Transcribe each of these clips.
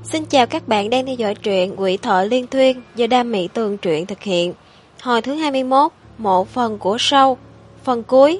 Xin chào các bạn đang theo dõi truyện Quỷ Thoại Liên Thuyên do Đam Mỹ Tường truyện thực hiện. Hồi thứ 21, một phần của show, phần cuối.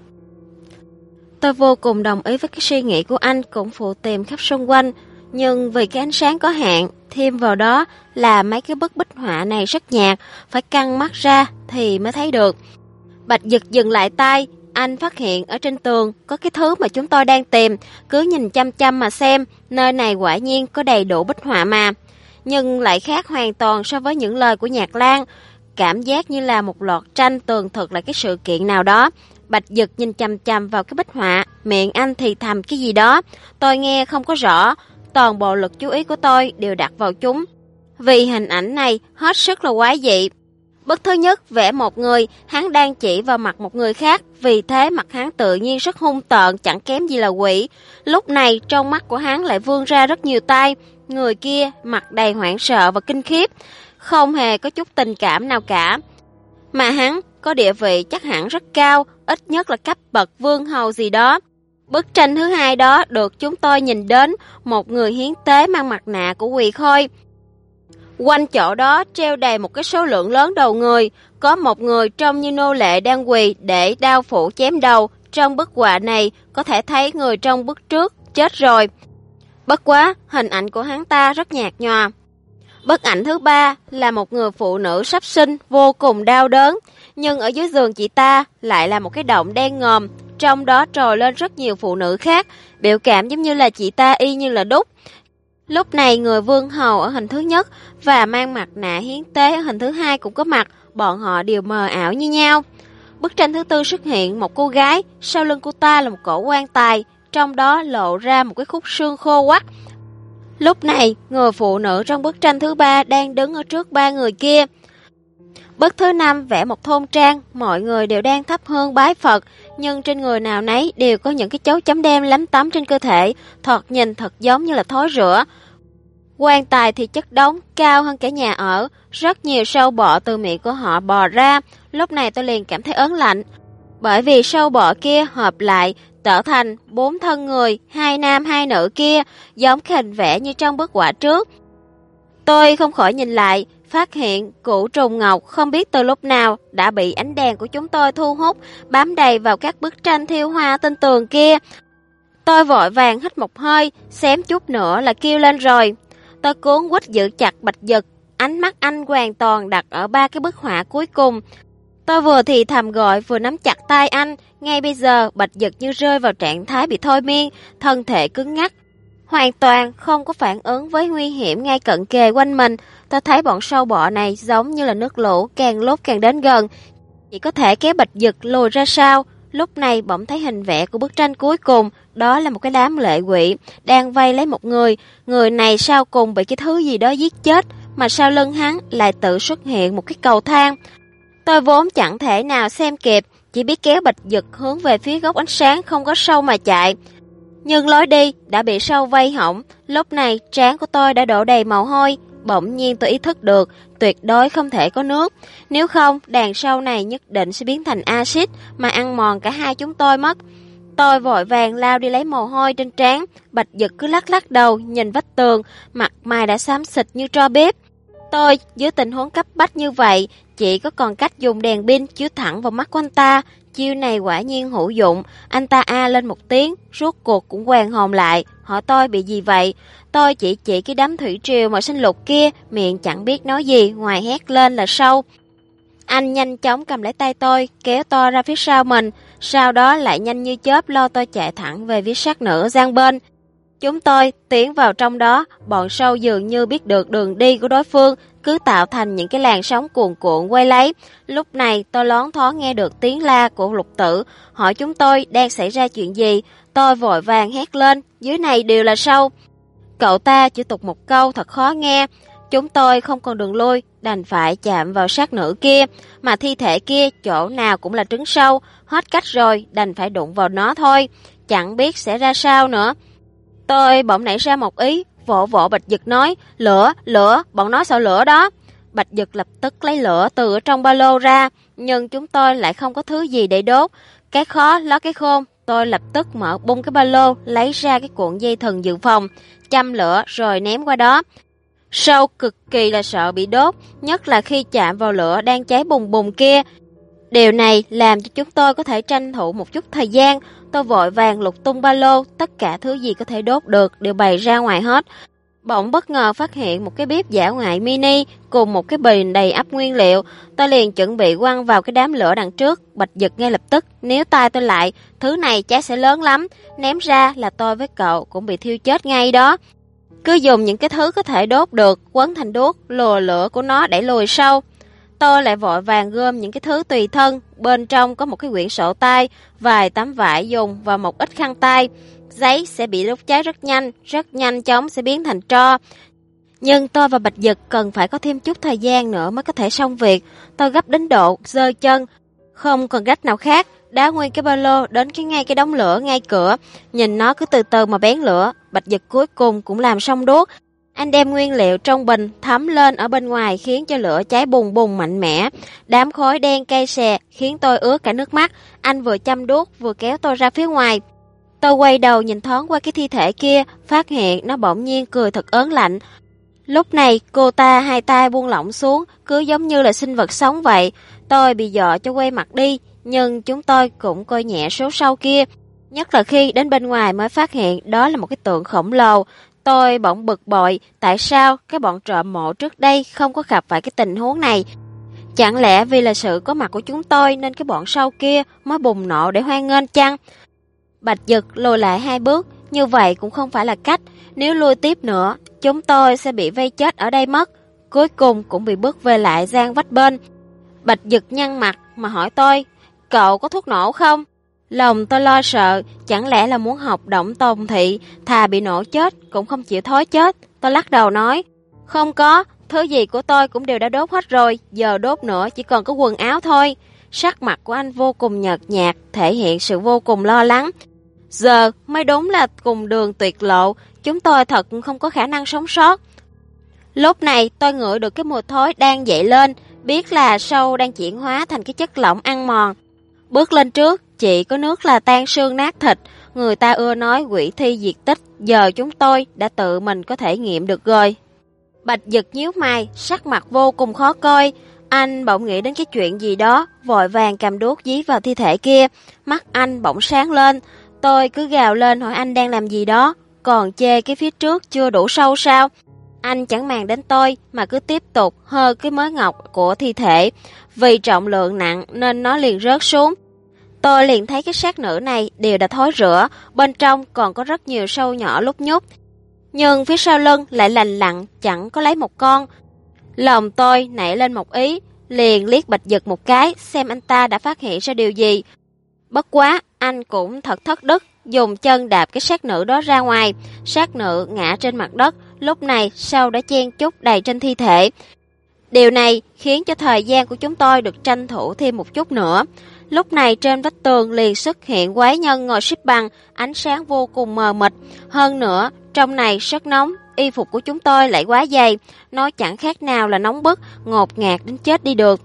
Tôi vô cùng đồng ý với cái suy nghĩ của anh cũng phụ tìm khắp xung quanh, nhưng vì cái ánh sáng có hạn, thêm vào đó là mấy cái bức bích họa này rất nhạt, phải căng mắt ra thì mới thấy được. Bạch Dực dừng lại tay, anh phát hiện ở trên tường có cái thứ mà chúng tôi đang tìm, cứ nhìn chăm chăm mà xem, nơi này quả nhiên có đầy đủ bích họa mà. Nhưng lại khác hoàn toàn so với những lời của Nhạc Lan, cảm giác như là một loạt tranh tường thuật lại cái sự kiện nào đó. Bạch Dực nhìn chăm chăm vào cái bích họa, miệng anh thì thầm cái gì đó, tôi nghe không có rõ, toàn bộ lực chú ý của tôi đều đặt vào chúng. Vì hình ảnh này hết sức là quái dị. Bức thứ nhất vẽ một người, hắn đang chỉ vào mặt một người khác, vì thế mặt hắn tự nhiên rất hung tợn, chẳng kém gì là quỷ. Lúc này trong mắt của hắn lại vươn ra rất nhiều tay, người kia mặt đầy hoảng sợ và kinh khiếp, không hề có chút tình cảm nào cả. Mà hắn có địa vị chắc hẳn rất cao, ít nhất là cấp bậc vương hầu gì đó. Bức tranh thứ hai đó được chúng tôi nhìn đến, một người hiến tế mang mặt nạ của Quỳ Khôi. Quanh chỗ đó treo đầy một cái số lượng lớn đầu người, có một người trông như nô lệ đang quỳ để đao phủ chém đầu. Trong bức họa này có thể thấy người trong bức trước chết rồi. Bất quá, hình ảnh của hắn ta rất nhạt nhòa. Bức ảnh thứ ba là một người phụ nữ sắp sinh vô cùng đau đớn, nhưng ở dưới giường chị ta lại là một cái động đen ngòm, trong đó trồi lên rất nhiều phụ nữ khác, biểu cảm giống như là chị ta y như là đúc. Lúc này người vương hầu ở hình thứ nhất và mang mặt nạ hiến tế ở hình thứ hai cũng có mặt, bọn họ đều mờ ảo như nhau. Bức tranh thứ tư xuất hiện một cô gái, sau lưng cô ta là một cổ quan tài, trong đó lộ ra một cái khúc xương khô quắt. Lúc này người phụ nữ trong bức tranh thứ ba đang đứng ở trước ba người kia. Bức thứ năm vẽ một thôn trang, mọi người đều đang thắp hương bái Phật, nhưng trên người nào nấy đều có những cái dấu chấm đen lấm tấm trên cơ thể, thoạt nhìn thật giống như là thối rữa. Quan tài thì chất đống cao hơn cả nhà ở, rất nhiều sâu bọ từ miệng của họ bò ra. Lúc này tôi liền cảm thấy ớn lạnh, bởi vì sâu bọ kia hợp lại trở thành 4 thân người, 2 nam 2 nữ kia, giống hình vẽ như trong bức họa trước. Tôi không khỏi nhìn lại, phát hiện củ trùng ngọc không biết từ lúc nào đã bị ánh đèn của chúng tôi thu hút, bám đầy vào các bức tranh thiêu hoa trên tường kia. Tôi vội vàng hít một hơi, xém chút nữa là kêu lên rồi. Tôi cuốn quýt giữ chặt Bạch Dực, ánh mắt anh hoàn toàn đặt ở ba cái bức họa cuối cùng. Tôi vừa thì thầm gọi vừa nắm chặt tay anh, ngay bây giờ Bạch Dực như rơi vào trạng thái bị thôi miên, thân thể cứng ngắc, hoàn toàn không có phản ứng với nguy hiểm ngay cận kề quanh mình. Tôi thấy bọn sâu bọ này giống như là nước lũ, càng lúc càng đến gần, chỉ có thể kéo Bạch Dực lùi ra sau. Lúc này bỗng thấy hình vẽ của bức tranh cuối cùng, đó là một cái đám lệ quỷ đang vây lấy một người. Người này sau cùng bị cái thứ gì đó giết chết, mà sau lưng hắn lại tự xuất hiện một cái cầu thang. Tôi vốn chẳng thể nào xem kịp, chỉ biết kéo Bạch Dực hướng về phía góc ánh sáng không có sâu mà chạy. Nhưng lối đi đã bị sâu vây hỏng. Lúc này trán của tôi đã đổ đầy mồ hôi. Bỗng nhiên tôi ý thức được tuyệt đối không thể có nước, nếu không đàn sâu này nhất định sẽ biến thành axit mà ăn mòn cả hai chúng tôi mất. Tôi vội vàng lao đi lấy mồ hôi trên trán. Bạch Dực cứ lắc lắc đầu nhìn vách tường, mặt mày đã xám xịt như tro bếp. Tôi dưới tình huống cấp bách như vậy chỉ có còn cách dùng đèn pin chiếu thẳng vào mắt của anh ta. Chiêu này quả nhiên hữu dụng. Anh ta a lên một tiếng, rốt cuộc cũng hoàn hồn lại, hỏi tôi bị gì vậy. Tôi chỉ cái đám thủy triều màu xanh lục kia, miệng chẳng biết nói gì ngoài hét lên là sâu. Anh nhanh chóng cầm lấy tay tôi, kéo tôi ra phía sau mình, sau đó lại nhanh như chớp lo tôi chạy thẳng về phía sát nữ gian bên. Chúng tôi tiến vào trong đó, bọn sâu dường như biết được đường đi của đối phương, cứ tạo thành những cái làn sóng cuồn cuộn quay lấy. Lúc này tôi loáng thoáng nghe được tiếng la của Lục Tử, hỏi chúng tôi đang xảy ra chuyện gì. Tôi vội vàng hét lên, dưới này đều là sâu. Cậu ta chỉ tục một câu thật khó nghe. Chúng tôi không còn đường lui, đành phải chạm vào sát nữ kia, mà thi thể kia chỗ nào cũng là trứng sâu, hết cách rồi, đành phải đụng vào nó thôi, chẳng biết sẽ ra sao nữa. Tôi bỗng nảy ra một ý, vỗ vỗ Bạch Dực nói, lửa, bọn nó sợ lửa đó. Bạch Dực lập tức lấy lửa từ trong ba lô ra, nhưng chúng tôi lại không có thứ gì để đốt. Cái khó ló cái khôn, tôi lập tức mở bung cái ba lô, lấy ra cái cuộn dây thừng dự phòng, châm lửa rồi ném qua đó. Sâu cực kỳ là sợ bị đốt, nhất là khi chạm vào lửa đang cháy bùng bùng kia. Điều này làm cho chúng tôi có thể tranh thủ một chút thời gian. Tôi vội vàng lục tung ba lô, tất cả thứ gì có thể đốt được đều bày ra ngoài hết. Bỗng bất ngờ phát hiện một cái bếp dã ngoại mini cùng một cái bình đầy ắp nguyên liệu. Tôi liền chuẩn bị quăng vào cái đám lửa đằng trước. Bạch Dực ngay lập tức níu tay tôi lại. Thứ này cháy sẽ lớn lắm, ném ra là tôi với cậu cũng bị thiêu chết ngay đó. Cứ dùng những cái thứ có thể đốt được, quấn thành đuốc, lùa lửa của nó đẩy lùi sâu. Tôi lại vội vàng gom những cái thứ tùy thân, bên trong có một cái quyển sổ tay, vài tấm vải dùng và một ít khăn tay. Giấy sẽ bị đốt cháy rất nhanh chóng sẽ biến thành tro. Nhưng tôi và Bạch Dực cần phải có thêm chút thời gian nữa mới có thể xong việc. Tôi gấp đến độ giơ chân, không còn cách nào khác, đá nguyên cái ba lô đến ngay cái đống lửa ngay cửa, nhìn nó cứ từ từ mà bén lửa. Bạch Dực cuối cùng cũng làm xong đuốc. Anh đem nguyên liệu trong bình thấm lên ở bên ngoài khiến cho lửa cháy bùng bùng mạnh mẽ. Đám khói đen cay xè khiến tôi ướt cả nước mắt. Anh vừa châm đuốc vừa kéo tôi ra phía ngoài. Tôi quay đầu nhìn thoáng qua cái thi thể kia, phát hiện nó bỗng nhiên cười thật ớn lạnh. Lúc này cô ta hai tay buông lỏng xuống, cứ giống như là sinh vật sống vậy. Tôi bị dọa cho quay mặt đi, nhưng chúng tôi cũng coi nhẹ số sau kia. Nhất là khi đến bên ngoài mới phát hiện đó là một cái tượng khổng lồ. Tôi bỗng bực bội, tại sao cái bọn trộm mộ trước đây không có gặp phải cái tình huống này? Chẳng lẽ vì là sự có mặt của chúng tôi nên cái bọn sau kia mới bùng nổ để hoan nghênh chăng? Bạch Dực lùi lại 2 bước, như vậy cũng không phải là cách. Nếu lùi tiếp nữa, chúng tôi sẽ bị vây chết ở đây mất. Cuối cùng cũng bị bước về lại gian vách bên. Bạch Dực nhăn mặt mà hỏi tôi, cậu có thuốc nổ không? Lòng tôi lo sợ, chẳng lẽ là muốn học động tồn thị, thà bị nổ chết cũng không chịu thối chết. Tôi lắc đầu nói, không có, thứ gì của tôi cũng đều đã đốt hết rồi, giờ đốt nữa chỉ còn có quần áo thôi. Sắc mặt của anh vô cùng nhợt nhạt, thể hiện sự vô cùng lo lắng. Giờ mới đúng là cùng đường tuyệt lộ, chúng tôi thật không có khả năng sống sót. Lúc này tôi ngửi được cái mùi thối đang dậy lên, biết là sâu đang chuyển hóa thành cái chất lỏng ăn mòn. Bước lên trước, chỉ có nước là tan xương nát thịt. Người ta ưa nói quỷ thi diệt tích, giờ chúng tôi đã tự mình có thể nghiệm được rồi. Bạch Dực nhíu mày, sắc mặt vô cùng khó coi. Anh bỗng nghĩ đến cái chuyện gì đó, vội vàng cầm đuốc dí vào thi thể kia. Mắt anh bỗng sáng lên. Tôi cứ gào lên hỏi anh đang làm gì đó, còn chê cái phía trước chưa đủ sâu sao? Anh chẳng màng đến tôi mà cứ tiếp tục hơ cái mớ ngọc của thi thể. Vì trọng lượng nặng nên nó liền rớt xuống. Tôi liền thấy cái xác nữ này đều đã thối rữa, bên trong còn có rất nhiều sâu nhỏ lúc nhúc. Nhưng phía sau lưng lại lành lặn, chẳng có lấy một con. Lòng tôi nảy lên một ý, liền liếc Bạch Dực một cái, xem anh ta đã phát hiện ra điều gì. Bất quá, anh cũng thật thất đức, dùng chân đạp cái xác nữ đó ra ngoài. Xác nữ ngã trên mặt đất, lúc này sâu đã chen chúc đầy trên thi thể. Điều này khiến cho thời gian của chúng tôi được tranh thủ thêm một chút nữa. Lúc này trên vách tường liền xuất hiện quái nhân ngồi xếp bằng, ánh sáng vô cùng mờ mịt. Hơn nữa, trong này rất nóng, y phục của chúng tôi lại quá dày, nó chẳng khác nào là nóng bức, ngột ngạt đến chết đi được.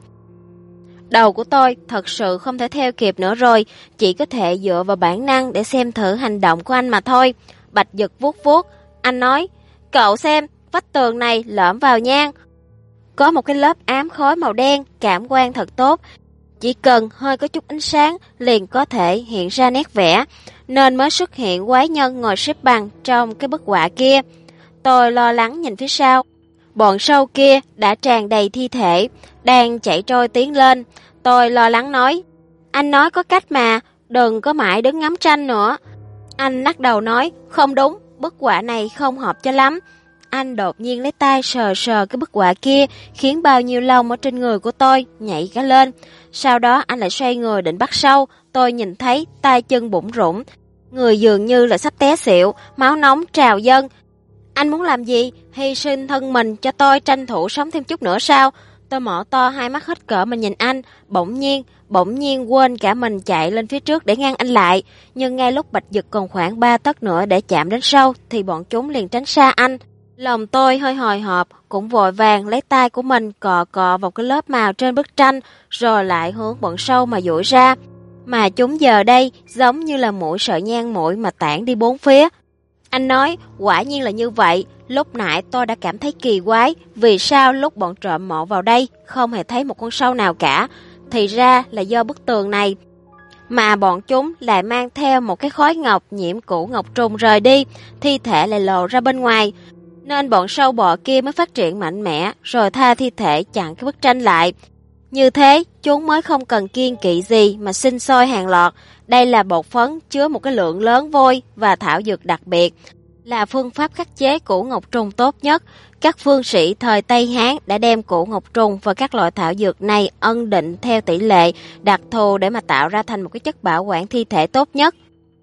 Đầu của tôi thật sự không thể theo kịp nữa rồi, chỉ có thể dựa vào bản năng để xem thử hành động của anh mà thôi. Bạch Dực vuốt vuốt, anh nói, cậu xem, vách tường này lõm vào nhang. Có một cái lớp ám khói màu đen, cảm quan thật tốt. Chỉ cần hơi có chút ánh sáng liền có thể hiện ra nét vẽ, nên mới xuất hiện quái nhân ngồi xếp bằng trong cái bức họa kia. Tôi lo lắng nhìn phía sau. Bọn sâu kia đã tràn đầy thi thể, đang chạy trôi tiến lên. Tôi lo lắng nói, anh nói có cách mà, đừng có mãi đứng ngắm tranh nữa. Anh lắc đầu nói, không đúng, bức họa này không hợp cho lắm. Anh đột nhiên lấy tay sờ sờ cái bức họa kia, khiến bao nhiêu lông ở trên người của tôi nhảy cả lên. Sau đó anh lại xoay người định bắt sâu, tôi nhìn thấy tay chân bủn rủn, người dường như là sắp té xỉu, máu nóng trào dâng. Anh muốn làm gì? Hy sinh thân mình cho tôi tranh thủ sống thêm chút nữa sao? Tôi mở to hai mắt hết cỡ mà nhìn anh, bỗng nhiên quên cả mình chạy lên phía trước để ngăn anh lại. Nhưng ngay lúc Bạch Dực còn khoảng 3 tấc nữa để chạm đến sâu thì bọn chúng liền tránh xa anh. Lòng tôi hơi hồi hộp, cũng vội vàng lấy tay của mình cọ cọ vào cái lớp màu trên bức tranh, rồi lại hướng bọn sâu mà duỗi ra. Mà chúng giờ đây giống như là mũi sợi nhang mũi mà tản đi bốn phía. Anh nói, quả nhiên là như vậy. Lúc nãy tôi đã cảm thấy kỳ quái, vì sao lúc bọn trộm mộ vào đây không hề thấy một con sâu nào cả. Thì ra là do bức tường này. Mà bọn chúng lại mang theo một cái khói ngọc nhiễm củ ngọc trùng rời đi, thi thể lại lộ ra bên ngoài. Nên bọn sâu bọ kia mới phát triển mạnh mẽ, rồi tha thi thể chặn cái bức tranh lại. Như thế, chúng mới không cần kiêng kỵ gì mà sinh sôi hàng loạt. Đây là bột phấn chứa một cái lượng lớn vôi và thảo dược đặc biệt, là phương pháp khắc chế củ ngọc trùng tốt nhất. Các phương sĩ thời Tây Hán đã đem củ ngọc trùng và các loại thảo dược này ân định theo tỷ lệ đặc thù để mà tạo ra thành một cái chất bảo quản thi thể tốt nhất.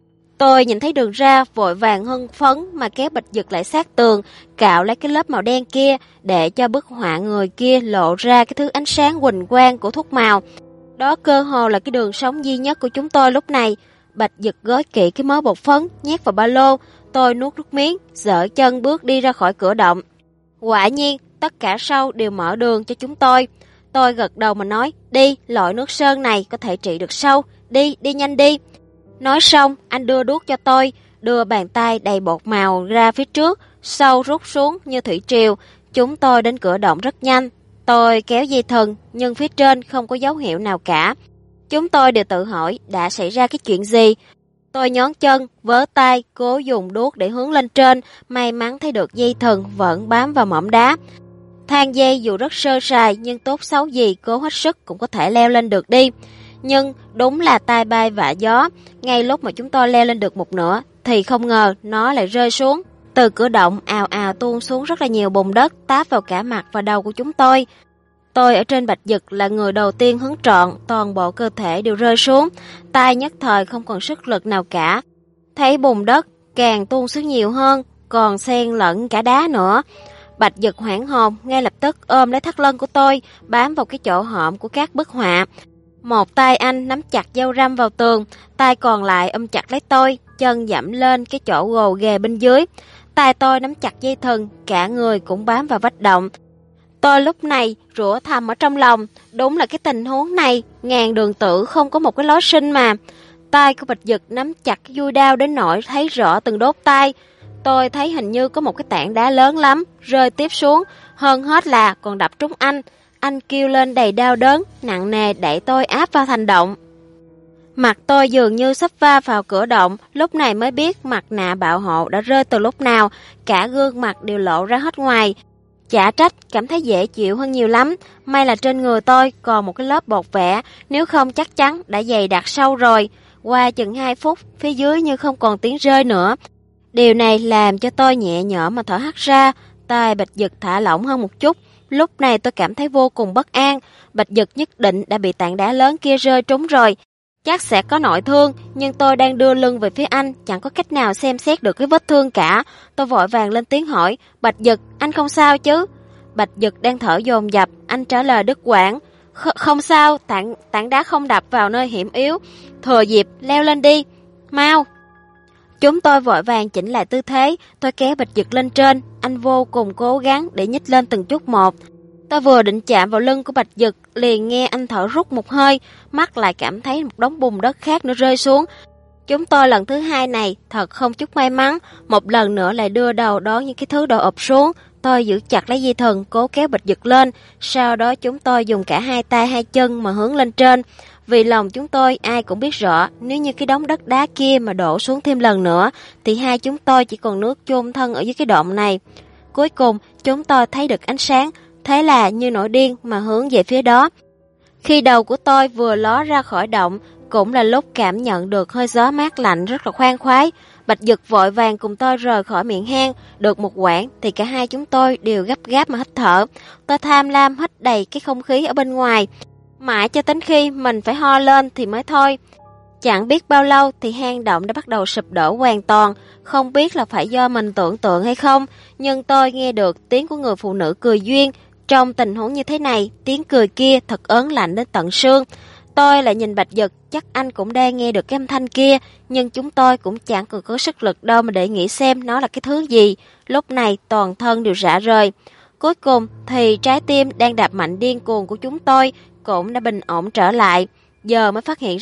Tôi nhìn thấy đường ra, vội vàng hưng phấn mà kéo Bạch Dực lại sát tường, cạo lấy cái lớp màu đen kia để cho bức họa người kia lộ ra cái thứ ánh sáng huỳnh quang của thuốc màu. Đó cơ hồ là cái đường sống duy nhất của chúng tôi lúc này. Bạch Dực gói kỹ cái mớ bột phấn, nhét vào ba lô. Tôi nuốt nước miếng, dở chân bước đi ra khỏi cửa động. Quả nhiên, tất cả sâu đều mở đường cho chúng tôi. Tôi gật đầu mà nói, đi, loại nước sơn này có thể trị được sâu. Đi, đi nhanh đi. Nói xong, anh đưa đuốc cho tôi, đưa bàn tay đầy bột màu ra phía trước, sâu rút xuống như thủy triều. Chúng tôi đến cửa động rất nhanh. Tôi kéo dây thừng, nhưng phía trên không có dấu hiệu nào cả. Chúng tôi đều tự hỏi đã xảy ra cái chuyện gì. Tôi nhón chân, vớ tay, cố dùng đuốc để hướng lên trên, may mắn thấy được dây thừng vẫn bám vào mỏm đá. Thang dây dù rất sơ sài nhưng tốt xấu gì cố hết sức cũng có thể leo lên được đi. Nhưng đúng là tai bay vạ gió, ngay lúc mà chúng tôi leo lên được một nửa thì không ngờ nó lại rơi xuống. Từ cửa động ào ào tuôn xuống rất là nhiều bùn đất táp vào cả mặt và đầu của chúng tôi. Tôi ở trên Bạch Dực là người đầu tiên hứng trọn, toàn bộ cơ thể đều rơi xuống, tay nhất thời không còn sức lực nào cả. Thấy bùn đất càng tuôn xuống nhiều hơn, còn xen lẫn cả đá nữa. Bạch Dực hoảng hồn, ngay lập tức ôm lấy thắt lưng của tôi, bám vào cái chỗ hõm của các bức họa. Một tay anh nắm chặt dao răm vào tường, tay còn lại ôm chặt lấy tôi, chân dẫm lên cái chỗ gồ ghề bên dưới. Tay tôi nắm chặt dây thừng, cả người cũng bám vào vách động. Tôi lúc này rủa thầm ở trong lòng, đúng là cái tình huống này, ngàn đường tử không có một cái lối sinh mà. Tay của Bạch Dực nắm chặt cái dui đao đến nỗi thấy rõ từng đốt tay. Tôi thấy hình như có một cái tảng đá lớn lắm, rơi tiếp xuống, hơn hết là còn đập trúng anh. Anh kêu lên đầy đau đớn, nặng nề đẩy tôi áp vào thành động. Mặt tôi dường như sắp va vào cửa động, lúc này mới biết mặt nạ bảo hộ đã rơi từ lúc nào, cả gương mặt đều lộ ra hết ngoài. Chả trách, cảm thấy dễ chịu hơn nhiều lắm, may là trên người tôi còn một cái lớp bột vẽ, nếu không chắc chắn đã dày đặc sâu rồi. Qua chừng 2 phút, phía dưới như không còn tiếng rơi nữa. Điều này làm cho tôi nhẹ nhõm mà thở hắt ra, tay Bạch Dực thả lỏng hơn một chút. Lúc này tôi cảm thấy vô cùng bất an, Bạch Dực nhất định đã bị tảng đá lớn kia rơi trúng rồi. Chắc sẽ có nội thương, nhưng tôi đang đưa lưng về phía anh, chẳng có cách nào xem xét được cái vết thương cả. Tôi vội vàng lên tiếng hỏi, Bạch Dực, anh không sao chứ? Bạch Dực đang thở dồn dập, anh trả lời đứt quãng. Không sao, tảng đá không đập vào nơi hiểm yếu. Thừa dịp, leo lên đi, mau. Chúng tôi vội vàng chỉnh lại tư thế, tôi kéo Bạch Dực lên trên, anh vô cùng cố gắng để nhích lên từng chút một. Tôi vừa định chạm vào lưng của Bạch Dực, liền nghe anh thở rút một hơi, mắt lại cảm thấy một đống bùn đất khác nữa rơi xuống. Chúng tôi lần thứ hai này thật không chút may mắn, một lần nữa lại đưa đầu đón những cái thứ đồ ụp xuống. Tôi giữ chặt lấy dây thừng, cố kéo Bạch Dực lên, sau đó chúng tôi dùng cả hai tay hai chân mà hướng lên trên. Vì lòng chúng tôi ai cũng biết rõ, nếu như cái đống đất đá kia mà đổ xuống thêm lần nữa, thì hai chúng tôi chỉ còn nước chôn thân ở dưới cái động này. Cuối cùng, chúng tôi thấy được ánh sáng, thế là như nổi điên mà hướng về phía đó. Khi đầu của tôi vừa ló ra khỏi động, cũng là lúc cảm nhận được hơi gió mát lạnh rất là khoan khoái. Bạch Dực vội vàng cùng tôi rời khỏi miệng hang, được một quãng thì cả hai chúng tôi đều gấp gáp mà hít thở. Tôi tham lam hít đầy cái không khí ở bên ngoài, mãi cho đến khi mình phải ho lên thì mới thôi. Chẳng biết bao lâu thì hang động đã bắt đầu sụp đổ hoàn toàn, không biết là phải do mình tưởng tượng hay không, nhưng tôi nghe được tiếng của người phụ nữ cười duyên. Trong tình huống như thế này, tiếng cười kia thật ớn lạnh đến tận xương. Tôi lại nhìn Bạch Dực, chắc anh cũng đang nghe được cái âm thanh kia, nhưng chúng tôi cũng chẳng còn có sức lực đâu mà để nghĩ xem nó là cái thứ gì. Lúc này toàn thân đều rã rời. Cuối cùng thì trái tim đang đập mạnh điên cuồng của chúng tôi cũng đã bình ổn trở lại. Giờ mới phát hiện ra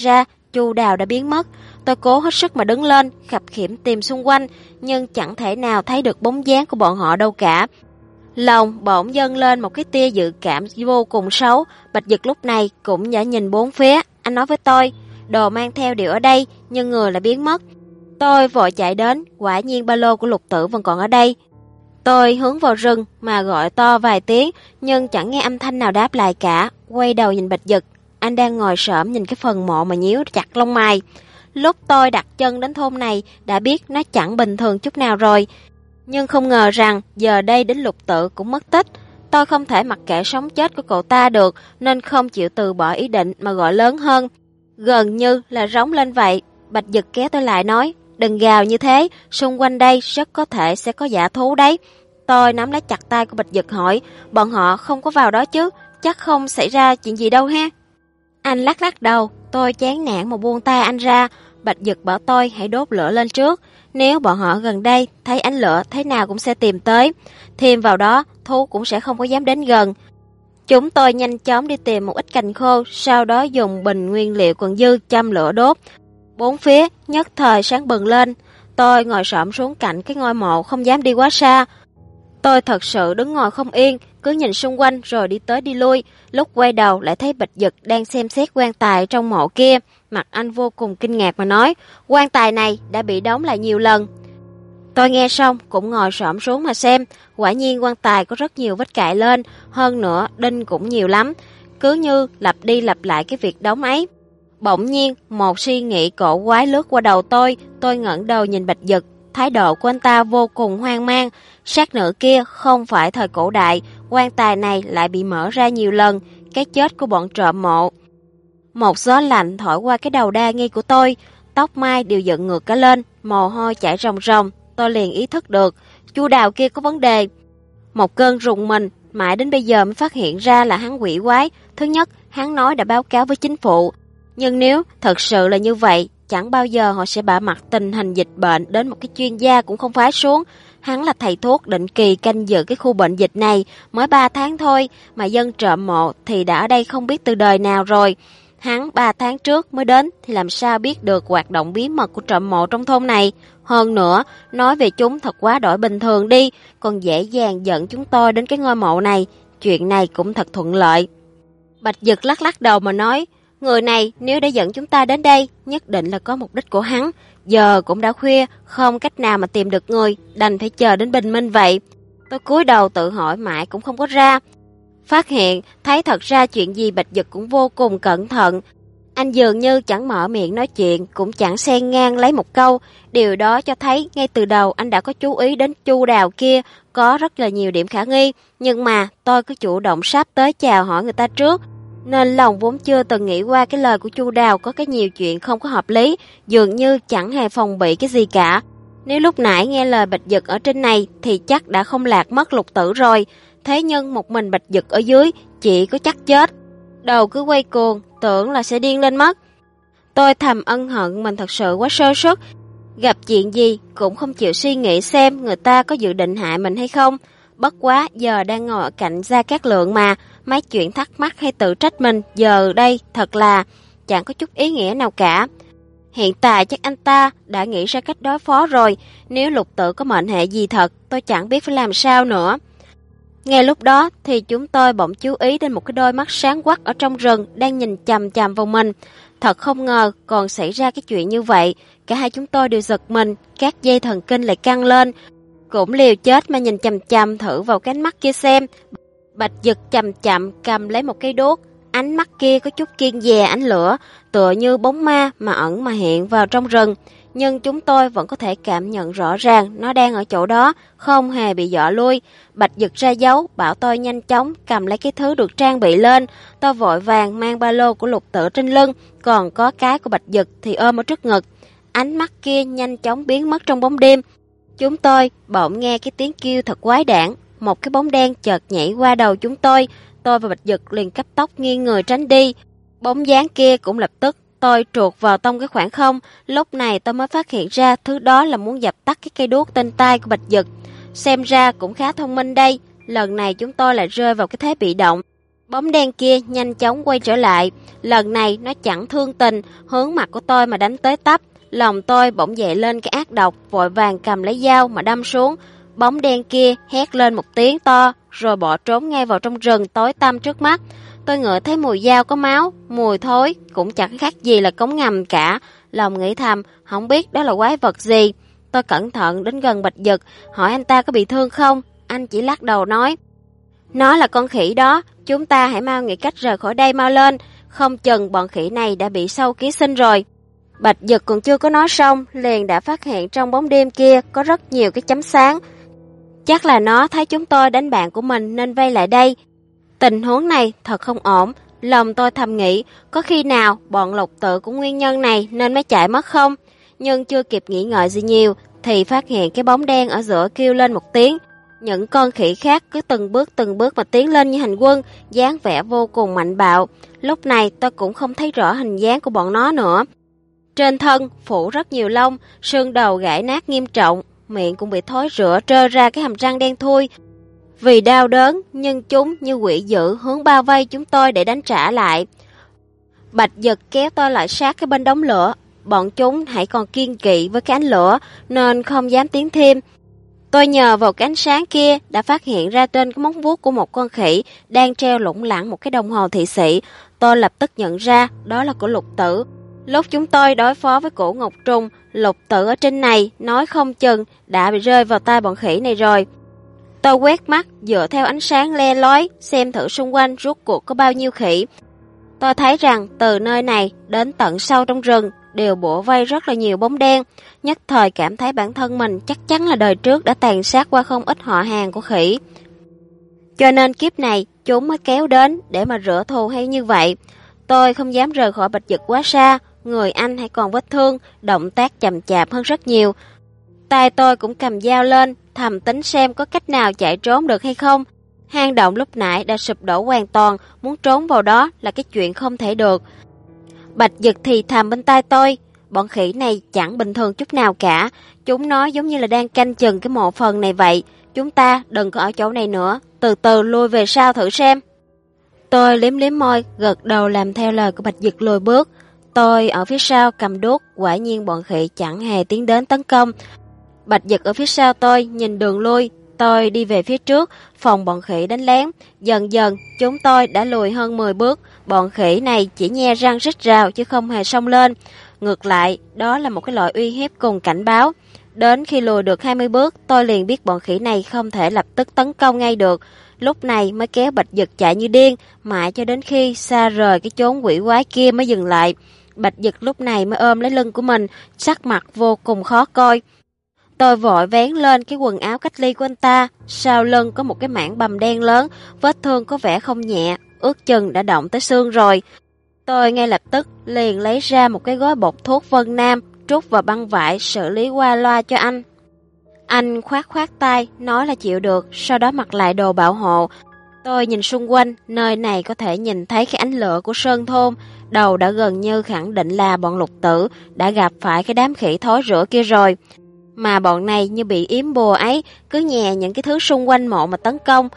Chu Đào đã biến mất. Tôi cố hết sức mà đứng lên, khập khiễng tìm xung quanh, nhưng chẳng thể nào thấy được bóng dáng của bọn họ đâu cả. Lòng bỗng dâng lên một cái tia dự cảm vô cùng xấu. Bạch Dực lúc này cũng đã nhìn bốn phía. Anh nói với tôi, đồ mang theo đều ở đây, nhưng người lại biến mất. Tôi vội chạy đến, quả nhiên ba lô của Lục Tử vẫn còn ở đây. Tôi hướng vào rừng mà gọi to vài tiếng, nhưng chẳng nghe âm thanh nào đáp lại cả. Quay đầu nhìn Bạch Dực, anh đang ngồi xổm nhìn cái phần mộ mà nhíu chặt lông mày. Lúc tôi đặt chân đến thôn này đã biết nó chẳng bình thường chút nào rồi, nhưng không ngờ rằng giờ đây đến Lục Tử cũng mất tích. Tôi không thể mặc kệ sống chết của cậu ta được, nên không chịu từ bỏ ý định mà gọi lớn hơn, gần như là rống lên vậy. Bạch Dực kéo tôi lại nói, đừng gào như thế, xung quanh đây rất có thể sẽ có dã thú đấy. Tôi nắm lấy chặt tay của Bạch Dực hỏi, bọn họ không có vào đó chứ, chắc không xảy ra chuyện gì đâu ha. Anh lắc lắc đầu, tôi chán nản mà buông tay anh ra. Bạch Dực bảo tôi hãy đốt lửa lên trước, nếu bọn họ gần đây thấy ánh lửa thế nào cũng sẽ tìm tới, thêm vào đó thú cũng sẽ không có dám đến gần. Chúng tôi nhanh chóng đi tìm một ít cành khô, sau đó dùng bình nguyên liệu còn dư châm lửa đốt. Bốn phía nhất thời sáng bừng lên. Tôi ngồi xổm xuống cạnh cái ngôi mộ, không dám đi quá xa. Tôi thật sự đứng ngồi không yên, cứ nhìn xung quanh rồi đi tới đi lui. Lúc quay đầu lại thấy Bạch Dực đang xem xét quan tài trong mộ kia. Mặt anh vô cùng kinh ngạc mà nói, quan tài này đã bị đóng lại nhiều lần. Tôi nghe xong cũng ngồi xổm xuống mà xem. Quả nhiên quan tài có rất nhiều vết cạy lên, hơn nữa đinh cũng nhiều lắm. Cứ như lặp đi lặp lại cái việc đóng ấy. Bỗng nhiên một suy nghĩ cổ quái lướt qua đầu tôi ngẩng đầu nhìn Bạch Dực. Thái độ của anh ta vô cùng hoang mang. Sát nữ kia không phải thời cổ đại, quan tài này lại bị mở ra nhiều lần, cái chết của bọn trộm mộ. Một gió lạnh thổi qua cái đầu đa nghi của tôi, tóc mai đều dựng ngược cả lên, mồ hôi chảy ròng ròng. Tôi liền ý thức được, Chu Đào kia có vấn đề. Một cơn rùng mình, mãi đến bây giờ mới phát hiện ra là hắn quỷ quái. Thứ nhất, hắn nói đã báo cáo với chính phủ, nhưng nếu thật sự là như vậy, chẳng bao giờ họ sẽ bả mặt tình hình dịch bệnh đến một cái chuyên gia cũng không phái xuống. Hắn là thầy thuốc định kỳ canh giữ cái khu bệnh dịch này mới 3 tháng thôi, mà dân trộm mộ thì đã ở đây không biết từ đời nào rồi. Hắn 3 tháng trước mới đến thì làm sao biết được hoạt động bí mật của trộm mộ trong thôn này. Hơn nữa, nói về chúng thật quá đổi bình thường đi, còn dễ dàng dẫn chúng tôi đến cái ngôi mộ này. Chuyện này cũng thật thuận lợi. Bạch Dực lắc lắc đầu mà nói, người này nếu đã dẫn chúng ta đến đây, nhất định là có mục đích của hắn. Giờ cũng đã khuya, không cách nào mà tìm được người, đành phải chờ đến bình minh vậy. Tôi cúi đầu tự hỏi mãi cũng không có ra. Phát hiện, thấy thật ra chuyện gì Bạch Dực cũng vô cùng cẩn thận. Anh dường như chẳng mở miệng nói chuyện, cũng chẳng xen ngang lấy một câu. Điều đó cho thấy ngay từ đầu anh đã có chú ý đến Chu Đào kia, có rất là nhiều điểm khả nghi. Nhưng mà tôi cứ chủ động sáp tới chào hỏi người ta trước, nên lòng vốn chưa từng nghĩ qua cái lời của Chu Đào có cái nhiều chuyện không có hợp lý, dường như chẳng hề phòng bị cái gì cả. Nếu lúc nãy nghe lời Bạch Dực ở trên này thì chắc đã không lạc mất Lục Tử rồi. Thế nhưng một mình Bạch Dực ở dưới chỉ có chắc chết. Đầu cứ quay cuồng, tưởng là sẽ điên lên mất. Tôi thầm ân hận mình thật sự quá sơ suất, gặp chuyện gì cũng không chịu suy nghĩ xem người ta có dự định hại mình hay không. Bất quá giờ đang ngồi ở cạnh Gia Cát Lượng mà, mấy chuyện thắc mắc hay tự trách mình giờ đây thật là chẳng có chút ý nghĩa nào cả. Hiện tại chắc anh ta đã nghĩ ra cách đối phó rồi, nếu Lục Tử có mệnh hệ gì thật, tôi chẳng biết phải làm sao nữa. Ngay lúc đó thì chúng tôi bỗng chú ý đến một cái đôi mắt sáng quắc ở trong rừng đang nhìn chằm chằm vào mình. Thật không ngờ còn xảy ra cái chuyện như vậy, cả hai chúng tôi đều giật mình, các dây thần kinh lại căng lên, cũng liều chết mà nhìn chằm chằm thử vào cái ánh mắt kia xem. Bạch Dực chậm chậm cầm lấy một cây đuốc, ánh mắt kia có chút kiêng dè ánh lửa, tựa như bóng ma mà ẩn mà hiện vào trong rừng. Nhưng chúng tôi vẫn có thể cảm nhận rõ ràng nó đang ở chỗ đó, không hề bị dọa lui. Bạch Dực ra dấu, bảo tôi nhanh chóng cầm lấy cái thứ được trang bị lên. Tôi vội vàng mang ba lô của Lục Tử trên lưng, còn có cái của Bạch Dực thì ôm ở trước ngực. Ánh mắt kia nhanh chóng biến mất trong bóng đêm. Chúng tôi bỗng nghe cái tiếng kêu thật quái đản, một cái bóng đen chợt nhảy qua đầu chúng tôi và Bạch Dực liền cấp tốc nghiêng người tránh đi. Bóng dáng kia cũng lập tức tôi trượt vào trong cái khoảng không. Lúc này tôi mới phát hiện ra thứ đó là muốn dập tắt cái cây đuốc tên tai của Bạch Dực. Xem ra cũng khá thông minh đây. Lần này chúng tôi lại rơi vào cái thế bị động. Bóng đen kia nhanh chóng quay trở lại. Lần này nó chẳng thương tình, hướng mặt của tôi mà đánh tới tấp. Lòng tôi bỗng dậy lên cái ác độc, vội vàng cầm lấy dao mà đâm xuống. Bóng đen kia hét lên một tiếng to, rồi bỏ trốn ngay vào trong rừng tối tăm trước mắt. Tôi ngửi thấy mùi dao có máu, mùi thối cũng chẳng khác gì là cống ngầm cả. Lòng nghĩ thầm, không biết đó là quái vật gì. Tôi cẩn thận đến gần Bạch Dực, hỏi anh ta có bị thương không. Anh chỉ lắc đầu nói, nó là con khỉ đó, chúng ta hãy mau nghĩ cách rời khỏi đây mau lên, không chừng bọn khỉ này đã bị sâu ký sinh rồi. Bạch Dực còn chưa có nói xong, liền đã phát hiện trong bóng đêm kia có rất nhiều cái chấm sáng. Chắc là nó thấy chúng tôi đánh bạn của mình nên vây lại đây. Tình huống này thật không ổn, lòng tôi thầm nghĩ, có khi nào bọn Lục Tự của nguyên nhân này nên mới chạy mất không? Nhưng chưa kịp nghĩ ngợi gì nhiều, thì phát hiện cái bóng đen ở giữa kêu lên một tiếng. Những con khỉ khác cứ từng bước mà tiến lên như hành quân, dáng vẻ vô cùng mạnh bạo. Lúc này tôi cũng không thấy rõ hình dáng của bọn nó nữa. Trên thân phủ rất nhiều lông, xương đầu gãy nát nghiêm trọng, miệng cũng bị thối rữa trơ ra cái hàm răng đen thui. Vì đau đớn, nhưng chúng như quỷ dữ hướng bao vây chúng tôi để đánh trả lại. Bạch Dực kéo tôi lại sát cái bên đống lửa. Bọn chúng hãy còn kiêng kỵ với cái ánh lửa nên không dám tiến thêm. Tôi nhờ vào cái ánh sáng kia đã phát hiện ra trên cái móng vuốt của một con khỉ đang treo lủng lẳng một cái đồng hồ thị sĩ. Tôi lập tức nhận ra đó là của Lục Tử. Lúc chúng tôi đối phó với Cổ Ngọc Trùng, Lục Tử ở trên này nói không chừng đã bị rơi vào tay bọn khỉ này rồi. Tôi quét mắt dựa theo ánh sáng le lói xem thử xung quanh rốt cuộc có bao nhiêu khỉ. Tôi thấy rằng từ nơi này đến tận sâu trong rừng đều bủa vây rất là nhiều bóng đen. Nhất thời cảm thấy bản thân mình chắc chắn là đời trước đã tàn sát qua không ít họ hàng của khỉ. Cho nên kiếp này chúng mới kéo đến để mà rửa thù hay như vậy. Tôi không dám rời khỏi Bạch Dực quá xa. Người anh hay còn vết thương, động tác chậm chạp hơn rất nhiều. Tay tôi cũng cầm dao lên, thầm tính xem có cách nào chạy trốn được hay không. Hang động lúc nãy đã sụp đổ hoàn toàn, muốn trốn vào đó là cái chuyện không thể được. Bạch Dực thì thầm bên tai tôi, bọn khỉ này chẳng bình thường chút nào cả. Chúng nói giống như là đang canh chừng cái mộ phần này vậy. Chúng ta đừng có ở chỗ này nữa, từ từ lui về sau thử xem. Tôi liếm liếm môi, gật đầu làm theo lời của Bạch Dực lùi bước. Tôi ở phía sau cầm đuốc, quả nhiên bọn khỉ chẳng hề tiến đến tấn công. Bạch Dực ở phía sau tôi nhìn đường lui, tôi đi về phía trước, phòng bọn khỉ đánh lén. Dần dần chúng tôi đã lùi hơn 10 bước, bọn khỉ này chỉ nhe răng rít rào chứ không hề xông lên. Ngược lại, đó là một cái loại uy hiếp cùng cảnh báo. Đến khi lùi được 20 bước, tôi liền biết bọn khỉ này không thể lập tức tấn công ngay được. Lúc này mới kéo Bạch Dực chạy như điên, mãi cho đến khi xa rời cái chốn quỷ quái kia mới dừng lại. Bạch Dực lúc này mới ôm lấy lưng của mình, sắc mặt vô cùng khó coi. Tôi vội vén lên cái quần áo cách ly của anh ta, sau lưng có một cái mảng bầm đen lớn, vết thương có vẻ không nhẹ, ước chừng đã động tới xương rồi. Tôi ngay lập tức liền lấy ra một cái gói bột thuốc Vân Nam, trút vào băng vải xử lý qua loa cho anh. Anh khoát khoát tay, nói là chịu được, sau đó mặc lại đồ bảo hộ. Tôi nhìn xung quanh, nơi này có thể nhìn thấy cái ánh lửa của sơn thôn, đầu đã gần như khẳng định là bọn Lục Tử đã gặp phải cái đám khỉ thối rữa kia rồi. Mà bọn này như bị yếm bùa ấy, cứ nhè những cái thứ xung quanh mộ mà tấn công.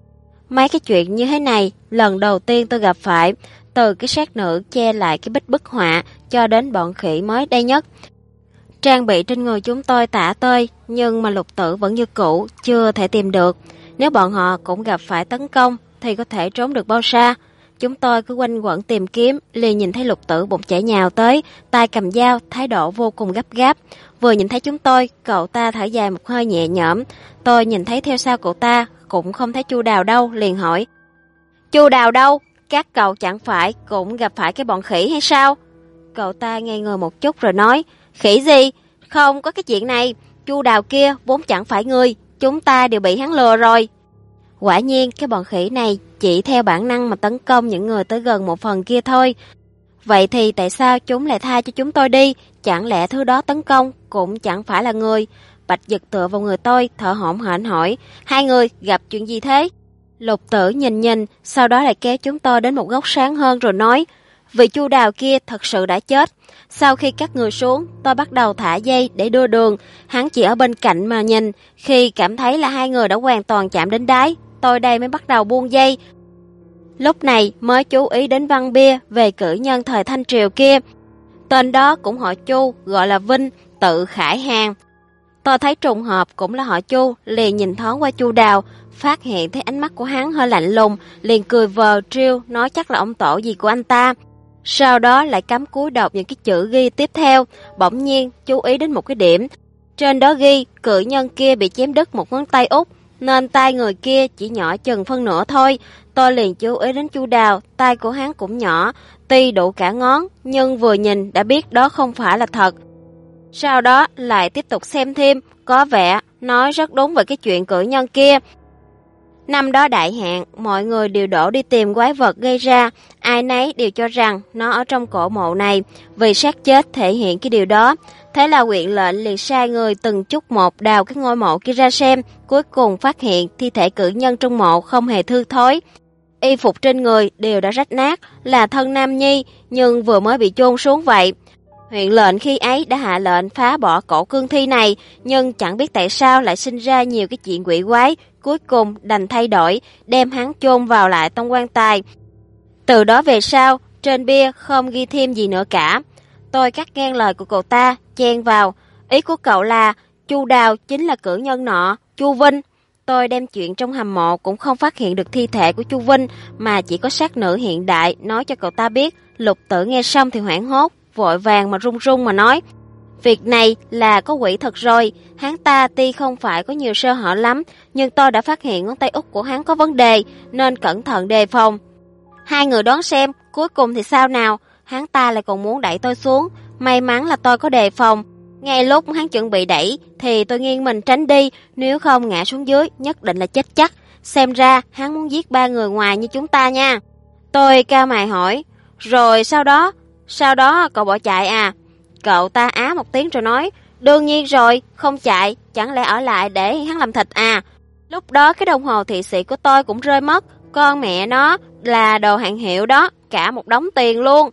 Mấy cái chuyện như thế này, lần đầu tiên tôi gặp phải, từ cái sát nữ che lại cái bích bức họa cho đến bọn khỉ mới đây nhất. Trang bị trên người chúng tôi tả tơi, nhưng mà Lục Tử vẫn như cũ, chưa thể tìm được. Nếu bọn họ cũng gặp phải tấn công, thì có thể trốn được bao xa. Chúng tôi cứ quanh quẩn tìm kiếm, liền nhìn thấy Lục Tử bụng chạy nhào tới, tay cầm dao, thái độ vô cùng gấp gáp. Vừa nhìn thấy chúng tôi, cậu ta thở dài một hơi nhẹ nhõm. Tôi nhìn thấy theo sau cậu ta, cũng không thấy Chu Đào đâu, liền hỏi. Chu Đào đâu? Các cậu chẳng phải cũng gặp phải cái bọn khỉ hay sao? Cậu ta ngây người một chút rồi nói. Khỉ gì? Không có cái chuyện này. Chu Đào kia vốn chẳng phải người, chúng ta đều bị hắn lừa rồi. Quả nhiên cái bọn khỉ này chỉ theo bản năng mà tấn công những người tới gần một phần kia thôi. Vậy thì tại sao chúng lại tha cho chúng tôi đi? Chẳng lẽ thứ đó tấn công cũng chẳng phải là người? Bạch Dực tựa vào người tôi, thở hổn hển hỏi. Hai người gặp chuyện gì thế? Lục Tử nhìn nhìn, sau đó lại kéo chúng tôi đến một góc sáng hơn rồi nói. Vì Chu Đào kia thật sự đã chết. Sau khi các người xuống, tôi bắt đầu thả dây để đưa đường. Hắn chỉ ở bên cạnh mà nhìn. Khi cảm thấy là hai người đã hoàn toàn chạm đến đáy, tôi đây mới bắt đầu buông dây. Lúc này mới chú ý đến văn bia về cử nhân thời Thanh Triều kia. Tên đó cũng họ Chu, gọi là Vinh, tự Khải Hàn. Tôi thấy trùng hợp cũng là họ Chu, liền nhìn thoáng qua Chu Đào, phát hiện thấy ánh mắt của hắn hơi lạnh lùng, liền cười vờ trêu nói chắc là ông tổ gì của anh ta. Sau đó lại cắm cúi đọc những cái chữ ghi tiếp theo, bỗng nhiên chú ý đến một cái điểm. Trên đó ghi cử nhân kia bị chém đứt một ngón tay út, nên tay người kia chỉ nhỏ chừng phân nửa thôi. Tôi liền chú ý đến Chu Đào, tay của hắn cũng nhỏ, tuy đủ cả ngón, nhưng vừa nhìn đã biết đó không phải là thật. Sau đó lại tiếp tục xem thêm, có vẻ nói rất đúng về cái chuyện cử nhân kia. Năm đó đại hạn, mọi người đều đổ đi tìm quái vật gây ra, ai nấy đều cho rằng nó ở trong cổ mộ này, vì xác chết thể hiện cái điều đó. Thế là huyện lệnh liền sai người từng chút một đào cái ngôi mộ kia ra xem, cuối cùng phát hiện thi thể cử nhân trong mộ không hề hư thối. Y phục trên người đều đã rách nát, là thân nam nhi, nhưng vừa mới bị chôn xuống vậy. Huyện lệnh khi ấy đã hạ lệnh phá bỏ cổ cương thi này, nhưng chẳng biết tại sao lại sinh ra nhiều cái chuyện quỷ quái, cuối cùng đành thay đổi, đem hắn chôn vào lại trong quan tài. Từ đó về sau, trên bia không ghi thêm gì nữa cả. Tôi cắt ngang lời của cậu ta, chen vào. Ý của cậu là Chu Đào chính là cử nhân nọ, Chu Vinh. Tôi đem chuyện trong hầm mộ cũng không phát hiện được thi thể của Chu Vinh, mà chỉ có xác nữ hiện đại nói cho cậu ta biết. Lục Tử nghe xong thì hoảng hốt, vội vàng mà run run mà nói. Việc này là có quỷ thật rồi, hắn ta tuy không phải có nhiều sơ hở lắm, nhưng tôi đã phát hiện ngón tay út của hắn có vấn đề, nên cẩn thận đề phòng. Hai người đoán xem, cuối cùng thì sao nào? Hắn ta lại còn muốn đẩy tôi xuống, may mắn là tôi có đề phòng. Ngay lúc hắn chuẩn bị đẩy, thì tôi nghiêng mình tránh đi, nếu không ngã xuống dưới, nhất định là chết chắc. Xem ra, hắn muốn giết 3 người ngoài như chúng ta nha. Tôi cao mày hỏi, rồi sau đó cậu bỏ chạy à? Cậu ta á một tiếng rồi nói, đương nhiên rồi, không chạy, chẳng lẽ ở lại để hắn làm thịt à? Lúc đó cái đồng hồ thị sĩ của tôi cũng rơi mất, con mẹ nó là đồ hàng hiệu đó, cả một đống tiền luôn.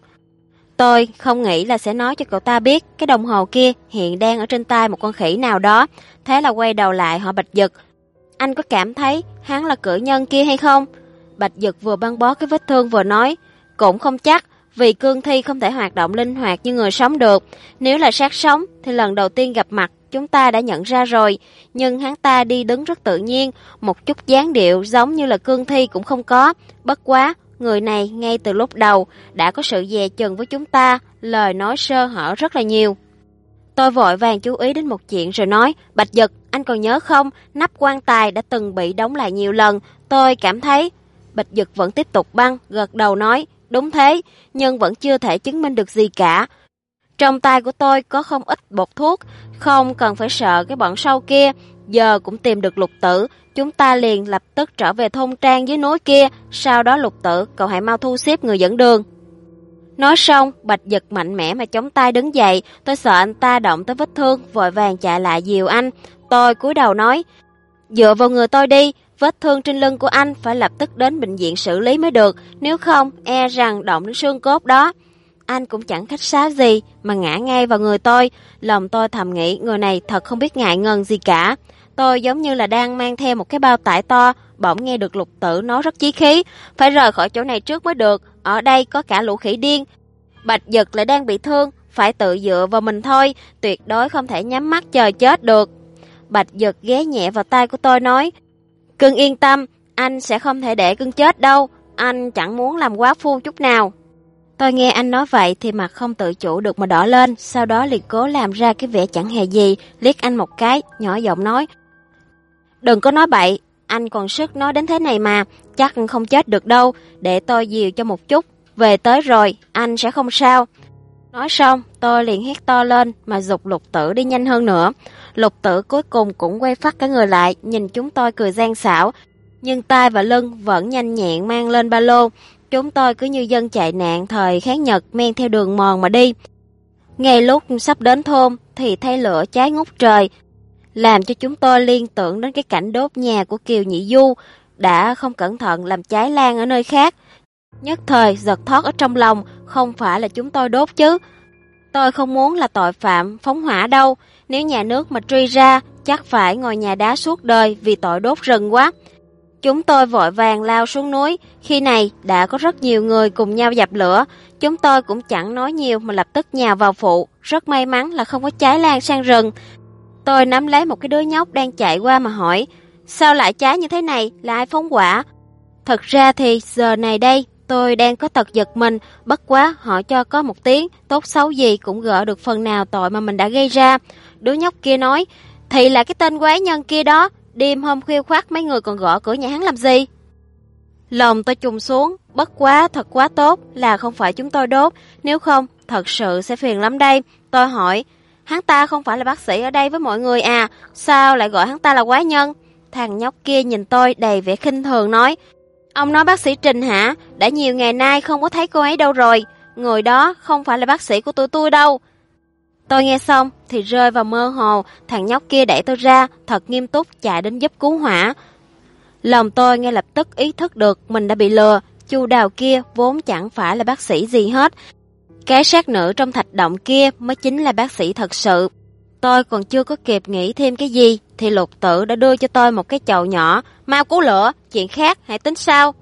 Tôi không nghĩ là sẽ nói cho cậu ta biết cái đồng hồ kia hiện đang ở trên tay một con khỉ nào đó, thế là quay đầu lại hỏi Bạch Dực, anh có cảm thấy hắn là cử nhân kia hay không? Bạch Dực vừa băng bó cái vết thương vừa nói, cũng không chắc, vì cương thi không thể hoạt động linh hoạt như người sống được. Nếu là xác sống thì lần đầu tiên gặp mặt chúng ta đã nhận ra rồi, nhưng hắn ta đi đứng rất tự nhiên, một chút dáng điệu giống như là cương thi cũng không có. Bất quá, người này ngay từ lúc đầu đã có sự dè chừng với chúng ta, lời nói sơ hở rất là nhiều. Tôi vội vàng chú ý đến một chuyện rồi nói, Bạch Dực, anh còn nhớ không, nắp quan tài đã từng bị đóng lại nhiều lần, tôi cảm thấy... Bạch Dực vẫn tiếp tục băng, gật đầu nói, đúng thế, nhưng vẫn chưa thể chứng minh được gì cả. Trong tay của tôi có không ít bột thuốc, không cần phải sợ cái bọn sâu kia, giờ cũng tìm được Lục Tử, chúng ta liền lập tức trở về thôn trang dưới núi kia, sau đó Lục Tử, cậu hãy mau thu xếp người dẫn đường. Nói xong, Bạch Dực mạnh mẽ mà chống tay đứng dậy, tôi sợ anh ta động tới vết thương, vội vàng chạy lại dìu anh. Tôi cúi đầu nói, dựa vào người tôi đi, vết thương trên lưng của anh phải lập tức đến bệnh viện xử lý mới được, nếu không e rằng động đến xương cốt đó. Anh cũng chẳng khách sáo gì mà ngã ngay vào người tôi, lòng tôi thầm nghĩ người này thật không biết ngại ngần gì cả. Tôi giống như là đang mang theo một cái bao tải to, bỗng nghe được Lục Tử nói rất chí khí, phải rời khỏi chỗ này trước mới được, ở đây có cả lũ khỉ điên. Bạch Dực lại đang bị thương, phải tự dựa vào mình thôi, tuyệt đối không thể nhắm mắt chờ chết được. Bạch Dực ghé nhẹ vào tay của tôi nói, cưng yên tâm, anh sẽ không thể để cưng chết đâu, anh chẳng muốn làm quá phu chút nào. Tôi nghe anh nói vậy thì mặt không tự chủ được mà đỏ lên, sau đó liền cố làm ra cái vẻ chẳng hề gì, liếc anh một cái, nhỏ giọng nói, đừng có nói bậy, anh còn sức nói đến thế này mà, chắc không chết được đâu, để tôi dìu cho một chút, về tới rồi, anh sẽ không sao. Nói xong, tôi liền hét to lên mà giục Lục Tử đi nhanh hơn nữa. Lục Tử cuối cùng cũng quay phắt cả người lại, nhìn chúng tôi cười gian xảo, nhưng tay và lưng vẫn nhanh nhẹn mang lên ba lô. Chúng tôi cứ như dân chạy nạn thời kháng Nhật men theo đường mòn mà đi. Ngay lúc sắp đến thôn thì thấy lửa cháy ngút trời, làm cho chúng tôi liên tưởng đến cái cảnh đốt nhà của Kiều Nhị Du, đã không cẩn thận làm cháy lan ở nơi khác. Nhất thời giật thót ở trong lòng, không phải là chúng tôi đốt chứ. Tôi không muốn là tội phạm phóng hỏa đâu, nếu nhà nước mà truy ra, chắc phải ngồi nhà đá suốt đời vì tội đốt rừng quá. Chúng tôi vội vàng lao xuống núi, khi này đã có rất nhiều người cùng nhau dập lửa. Chúng tôi cũng chẳng nói nhiều mà lập tức nhào vào phụ, rất may mắn là không có cháy lan sang rừng. Tôi nắm lấy một cái đứa nhóc đang chạy qua mà hỏi, sao lại cháy như thế này, là ai phóng hỏa? Thật ra thì giờ này đây, tôi đang có tật giật mình, bất quá họ cho có một tiếng, tốt xấu gì cũng gỡ được phần nào tội mà mình đã gây ra. Đứa nhóc kia nói, thì là cái tên quái nhân kia đó, đêm hôm khuya khoắt mấy người còn gõ cửa nhà hắn làm gì? Lòng tôi trùng xuống, bất quá thật quá tốt là không phải chúng tôi đốt, nếu không thật sự sẽ phiền lắm đây. Tôi hỏi, hắn ta không phải là bác sĩ ở đây với mọi người à, sao lại gọi hắn ta là quái nhân? Thằng nhóc kia nhìn tôi đầy vẻ khinh thường nói, ông nói bác sĩ Trình hả? Đã nhiều ngày nay không có thấy cô ấy đâu rồi, người đó không phải là bác sĩ của tôi đâu. Tôi nghe xong thì rơi vào mơ hồ, thằng nhóc kia đẩy tôi ra, thật nghiêm túc chạy đến giúp cứu hỏa. Lòng tôi ngay lập tức ý thức được mình đã bị lừa, Chu Đào kia vốn chẳng phải là bác sĩ gì hết. Cái xác nữ trong thạch động kia mới chính là bác sĩ thật sự. Tôi còn chưa có kịp nghĩ thêm cái gì thì Lục Tử đã đưa cho tôi một cái chậu nhỏ, mau cứu lửa, chuyện khác hãy tính sau.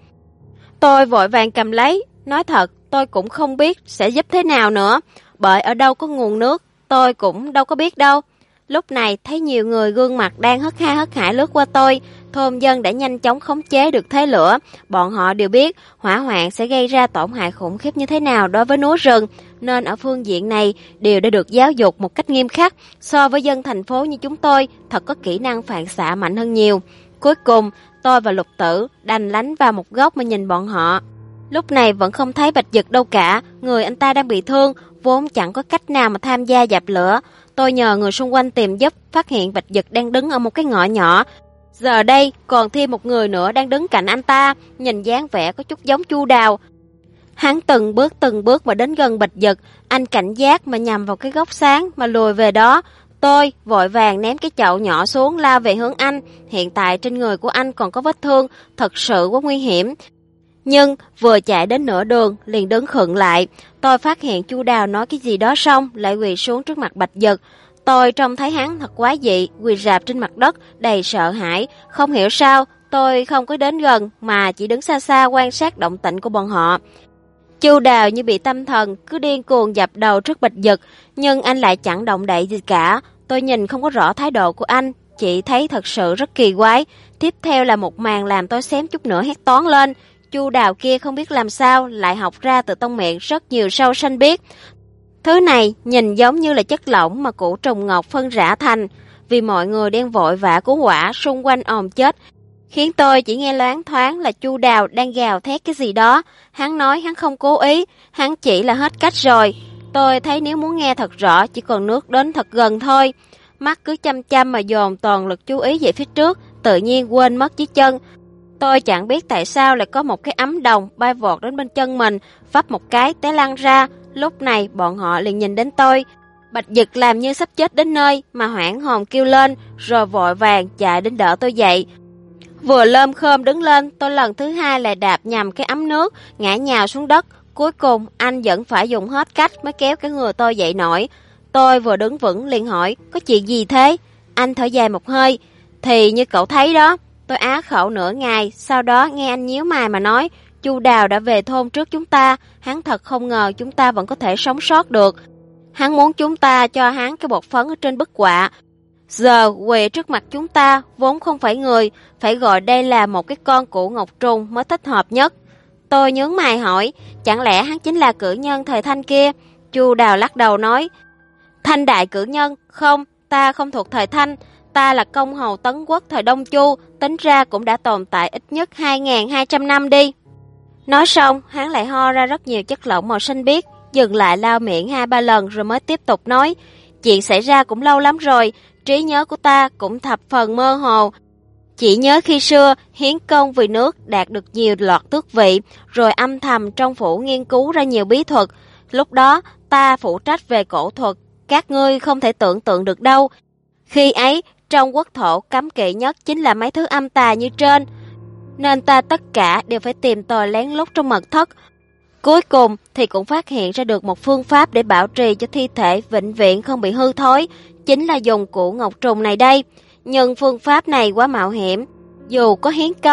Tôi vội vàng cầm lấy, nói thật tôi cũng không biết sẽ giúp thế nào nữa, bởi ở đâu có nguồn nước, tôi cũng đâu có biết đâu. Lúc này thấy nhiều người gương mặt đang hất ha hất hải lướt qua tôi, thôn dân đã nhanh chóng khống chế được thế lửa. Bọn họ đều biết hỏa hoạn sẽ gây ra tổn hại khủng khiếp như thế nào đối với núi rừng, nên ở phương diện này đều đã được giáo dục một cách nghiêm khắc. So với dân thành phố như chúng tôi, thật có kỹ năng phản xạ mạnh hơn nhiều. Cuối cùng, tôi và Lục Tử đành lánh vào một góc mà nhìn bọn họ. Lúc này vẫn không thấy Bạch Dực đâu cả, người anh ta đang bị thương, vốn chẳng có cách nào mà tham gia dập lửa. Tôi nhờ người xung quanh tìm giúp, phát hiện Bạch Dực đang đứng ở một cái ngõ nhỏ. Giờ đây còn thêm một người nữa đang đứng cạnh anh ta, nhìn dáng vẻ có chút giống Chu Đào. Hắn từng bước mà đến gần Bạch Dực, anh cảnh giác mà nhằm vào cái góc sáng mà lùi về đó. Tôi vội vàng ném cái chậu nhỏ xuống lao về hướng anh, hiện tại trên người của anh còn có vết thương, thật sự quá nguy hiểm. Nhưng vừa chạy đến nửa đường liền đứng khựng lại. Tôi phát hiện Chu Đào nói cái gì đó xong lại quỳ xuống trước mặt Bạch Dực. Tôi trông thấy hắn thật quái dị, quỳ rạp trên mặt đất đầy sợ hãi. Không hiểu sao tôi không có đến gần mà chỉ đứng xa xa quan sát động tĩnh của bọn họ. Chu Đào như bị tâm thần, cứ điên cuồng dập đầu trước Bạch Dực, nhưng anh lại chẳng động đậy gì cả. Tôi nhìn không có rõ thái độ của anh, chỉ thấy thật sự rất kỳ quái. Tiếp theo là một màn làm tôi xém chút nữa hét toáng lên. Chu Đào kia không biết làm sao lại học ra từ tông miệng rất nhiều rau xanh biếc. Thứ này nhìn giống như là chất lỏng mà củ trùng ngọc phân rã thành. Vì mọi người đang vội vã cứu hỏa xung quanh ồn chết, khiến tôi chỉ nghe loáng thoáng là Chu Đào đang gào thét cái gì đó. Hắn nói hắn không cố ý, hắn chỉ là hết cách rồi. Tôi thấy nếu muốn nghe thật rõ chỉ còn nước đến thật gần thôi. Mắt cứ chăm chăm mà dồn toàn lực chú ý về phía trước, tự nhiên quên mất dưới chân. Tôi chẳng biết tại sao lại có một cái ấm đồng bay vọt đến bên chân mình, vấp một cái té lăn ra. Lúc này bọn họ liền nhìn đến tôi. Bạch Dực làm như sắp chết đến nơi mà hoảng hồn kêu lên, rồi vội vàng chạy đến đỡ tôi dậy. Vừa lơm khơm đứng lên, tôi lần thứ hai lại đạp nhầm cái ấm nước, ngã nhào xuống đất. Cuối cùng anh vẫn phải dùng hết cách mới kéo cái người tôi dậy nổi. Tôi vừa đứng vững liền hỏi, có chuyện gì thế? Anh thở dài một hơi, thì như cậu thấy đó. Tôi á khẩu nửa ngày, sau đó nghe anh nhíu mày mà nói, Chu Đào đã về thôn trước chúng ta, hắn thật không ngờ chúng ta vẫn có thể sống sót được. Hắn muốn chúng ta cho hắn cái bột phấn ở trên bức họa. Giờ quỳ trước mặt chúng ta vốn không phải người, phải gọi đây là một cái con củ ngọc trùng mới thích hợp nhất. Tôi nhướng mày hỏi, chẳng lẽ hắn chính là cử nhân thời Thanh kia? Chu Đào lắc đầu nói, Thanh đại cử nhân, không, ta không thuộc thời Thanh, ta là công hầu Tấn Quốc thời Đông Chu, tính ra cũng đã tồn tại ít nhất 2.200 năm đi. Nói xong, hắn lại ho ra rất nhiều chất lỏng màu xanh biếc, dừng lại lau miệng 2-3 lần rồi mới tiếp tục nói, chuyện xảy ra cũng lâu lắm rồi, trí nhớ của ta cũng thập phần mơ hồ. Chỉ nhớ khi xưa, hiến công vì nước đạt được nhiều loạt tước vị, rồi âm thầm trong phủ nghiên cứu ra nhiều bí thuật. Lúc đó, ta phụ trách về cổ thuật, các ngươi không thể tưởng tượng được đâu. Khi ấy, trong quốc thổ cấm kỵ nhất chính là mấy thứ âm tà như trên, nên ta tất cả đều phải tìm tòi lén lút trong mật thất. Cuối cùng thì cũng phát hiện ra được một phương pháp để bảo trì cho thi thể vĩnh viễn không bị hư thối, chính là dùng củ ngọc trùng này đây. Nhưng phương pháp này quá mạo hiểm, dù có hiến công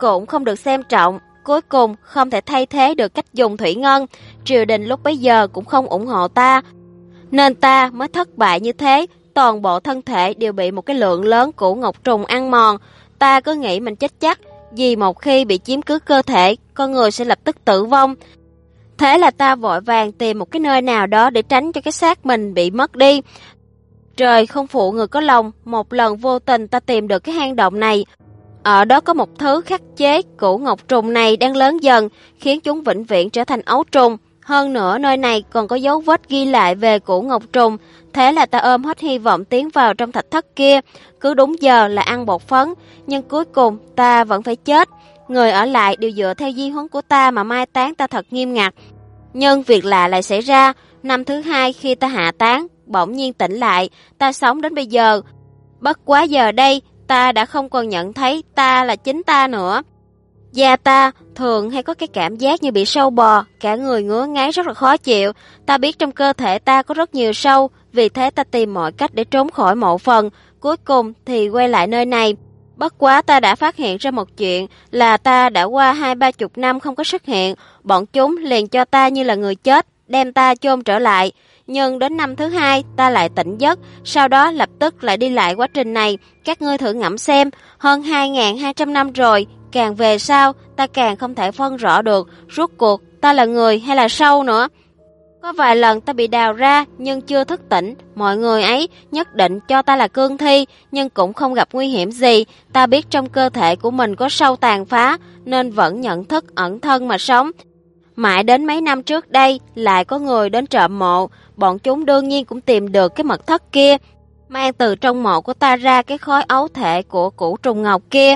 cũng không được xem trọng, cuối cùng không thể thay thế được cách dùng thủy ngân. Triều đình lúc bấy giờ cũng không ủng hộ ta, nên ta mới thất bại như thế. Toàn bộ thân thể đều bị một cái lượng lớn củ ngọc trùng ăn mòn. Ta cứ nghĩ mình chết chắc, vì một khi bị chiếm cứ cơ thể, con người sẽ lập tức tử vong. Thế là ta vội vàng tìm một cái nơi nào đó để tránh cho cái xác mình bị mất đi. Trời không phụ người có lòng, một lần vô tình ta tìm được cái hang động này. Ở đó có một thứ khắc chế củ ngọc trùng này đang lớn dần, khiến chúng vĩnh viễn trở thành ấu trùng. Hơn nữa nơi này còn có dấu vết ghi lại về củ ngọc trùng. Thế là ta ôm hết hy vọng tiến vào trong thạch thất kia, cứ đúng giờ là ăn bột phấn. Nhưng cuối cùng ta vẫn phải chết. Người ở lại đều dựa theo di huấn của ta mà mai táng ta thật nghiêm ngặt. Nhưng việc lạ lại xảy ra. Năm thứ hai khi ta hạ táng, bỗng nhiên tỉnh lại, ta sống đến bây giờ. Bất quá giờ đây, ta đã không còn nhận thấy ta là chính ta nữa. Da ta thường hay có cái cảm giác như bị sâu bò, cả người ngứa ngáy rất là khó chịu. Ta biết trong cơ thể ta có rất nhiều sâu, vì thế ta tìm mọi cách để trốn khỏi mộ phần. Cuối cùng thì quay lại nơi này. Bất quá ta đã phát hiện ra một chuyện là ta đã qua 20-30 năm không có xuất hiện. Bọn chúng liền cho ta như là người chết, đem ta chôn trở lại. Nhưng đến năm thứ hai ta lại tỉnh giấc, sau đó lập tức lại đi lại quá trình này. Các ngươi thử ngẫm xem, hơn 2.200 năm rồi, càng về sau ta càng không thể phân rõ được rốt cuộc ta là người hay là sâu nữa. Có vài lần ta bị đào ra nhưng chưa thức tỉnh, mọi người ấy nhất định cho ta là cương thi nhưng cũng không gặp nguy hiểm gì. Ta biết trong cơ thể của mình có sâu tàn phá nên vẫn nhận thức ẩn thân mà sống. Mãi đến mấy năm trước đây lại có người đến trộm mộ, bọn chúng đương nhiên cũng tìm được cái mật thất kia, mang từ trong mộ của ta ra cái khối ấu thể của củ trùng ngọc kia.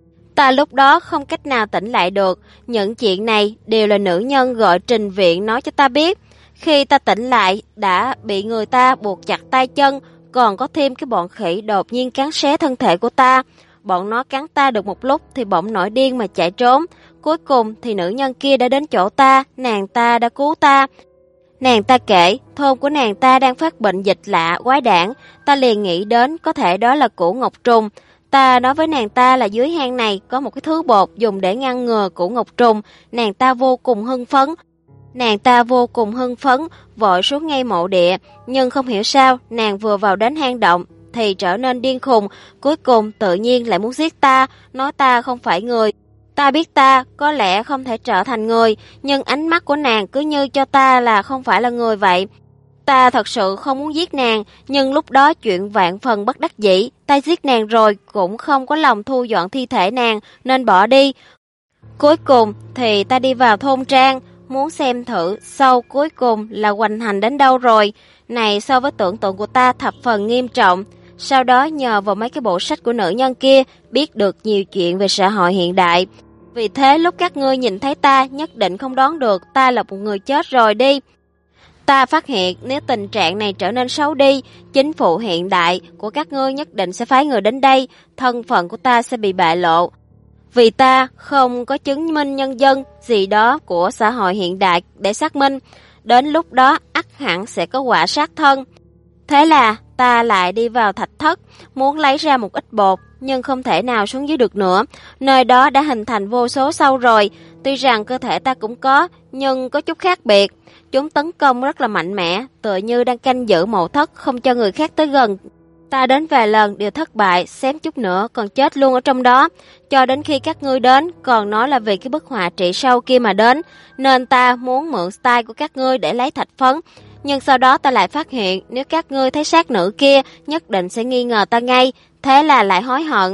Ta lúc đó không cách nào tỉnh lại được, những chuyện này đều là nữ nhân gọi trình viện nói cho ta biết. Khi ta tỉnh lại đã bị người ta buộc chặt tay chân, còn có thêm cái bọn khỉ đột nhiên cắn xé thân thể của ta. Bọn nó cắn ta được một lúc thì bỗng nổi điên mà chạy trốn. Cuối cùng thì nữ nhân kia đã đến chỗ ta, nàng ta đã cứu ta. Nàng ta kể, thôn của nàng ta đang phát bệnh dịch lạ, quái đản. Ta liền nghĩ đến có thể đó là củ ngọc trùng. Ta nói với nàng ta là dưới hang này có một cái thứ bột dùng để ngăn ngừa củ ngọc trùng. Nàng ta vô cùng hưng phấn, vội xuống ngay mộ địa. Nhưng không hiểu sao, nàng vừa vào đến hang động thì trở nên điên khùng. Cuối cùng tự nhiên lại muốn giết ta, nói ta không phải người. Ta biết ta có lẽ không thể trở thành người, nhưng ánh mắt của nàng cứ như cho ta là không phải là người vậy. Ta thật sự không muốn giết nàng, nhưng lúc đó chuyện vạn phần bất đắc dĩ. Ta giết nàng rồi cũng không có lòng thu dọn thi thể nàng nên bỏ đi. Cuối cùng thì ta đi vào thôn trang, muốn xem thử sau cuối cùng là hoành hành đến đâu rồi. Này so với tưởng tượng của ta thập phần nghiêm trọng. Sau đó nhờ vào mấy cái bộ sách của nữ nhân kia biết được nhiều chuyện về xã hội hiện đại. Vì thế lúc các ngươi nhìn thấy ta nhất định không đoán được ta là một người chết rồi đi. Ta phát hiện nếu tình trạng này trở nên xấu đi, chính phủ hiện đại của các ngươi nhất định sẽ phái người đến đây, thân phận của ta sẽ bị bại lộ. Vì ta không có chứng minh nhân dân gì đó của xã hội hiện đại để xác minh, đến lúc đó ắt hẳn sẽ có quả sát thân. Thế là ta lại đi vào thạch thất, muốn lấy ra một ít bột, nhưng không thể nào xuống dưới được nữa. Nơi đó đã hình thành vô số sâu rồi, tuy rằng cơ thể ta cũng có, nhưng có chút khác biệt. Chúng tấn công rất là mạnh mẽ, tựa như đang canh giữ mộ thất, không cho người khác tới gần. Ta đến vài lần đều thất bại, xém chút nữa còn chết luôn ở trong đó. Cho đến khi các ngươi đến, còn nói là vì cái bức họa trị sâu kia mà đến, nên ta muốn mượn style của các ngươi để lấy thạch phấn. Nhưng sau đó ta lại phát hiện nếu các ngươi thấy xác nữ kia nhất định sẽ nghi ngờ ta ngay, thế là lại hối hận.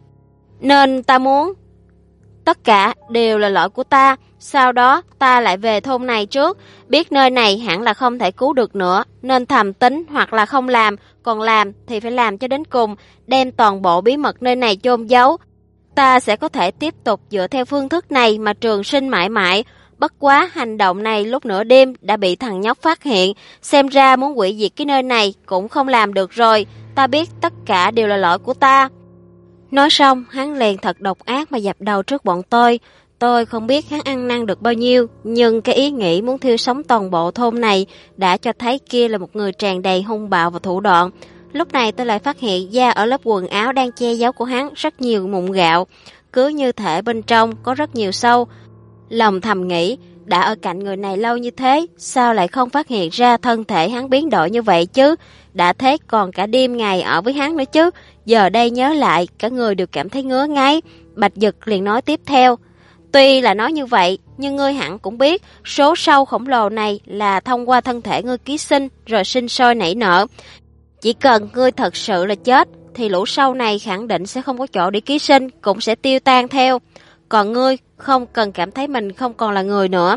Nên ta muốn tất cả đều là lỗi của ta. Sau đó ta lại về thôn này trước, biết nơi này hẳn là không thể cứu được nữa, nên thầm tính hoặc là không làm, còn làm thì phải làm cho đến cùng, đem toàn bộ bí mật nơi này chôn giấu. Ta sẽ có thể tiếp tục dựa theo phương thức này mà trường sinh mãi mãi. Bất quá hành động này lúc nửa đêm đã bị thằng nhóc phát hiện, xem ra muốn hủy diệt cái nơi này cũng không làm được rồi. Ta biết tất cả đều là lỗi của ta. Nói xong, hắn liền thật độc ác mà dập đầu trước bọn tôi. Tôi không biết hắn ăn năn được bao nhiêu, nhưng cái ý nghĩ muốn thiêu sống toàn bộ thôn này đã cho thấy kia là một người tràn đầy hung bạo và thủ đoạn. Lúc này tôi lại phát hiện da ở lớp quần áo đang che giấu của hắn rất nhiều mụn gạo. cứ như thể bên trong có rất nhiều sâu. Lòng thầm nghĩ, đã ở cạnh người này lâu như thế, sao lại không phát hiện ra thân thể hắn biến đổi như vậy chứ? Đã thế còn cả đêm ngày ở với hắn nữa chứ. Giờ đây nhớ lại, cả người đều cảm thấy ngứa ngáy. Bạch Dực liền nói tiếp theo. Tuy là nói như vậy, nhưng ngươi hẳn cũng biết, số sâu khổng lồ này là thông qua thân thể ngươi ký sinh, rồi sinh sôi nảy nở. Chỉ cần ngươi thật sự là chết, thì lũ sâu này khẳng định sẽ không có chỗ để ký sinh, cũng sẽ tiêu tan theo. Còn ngươi không cần cảm thấy mình không còn là người nữa.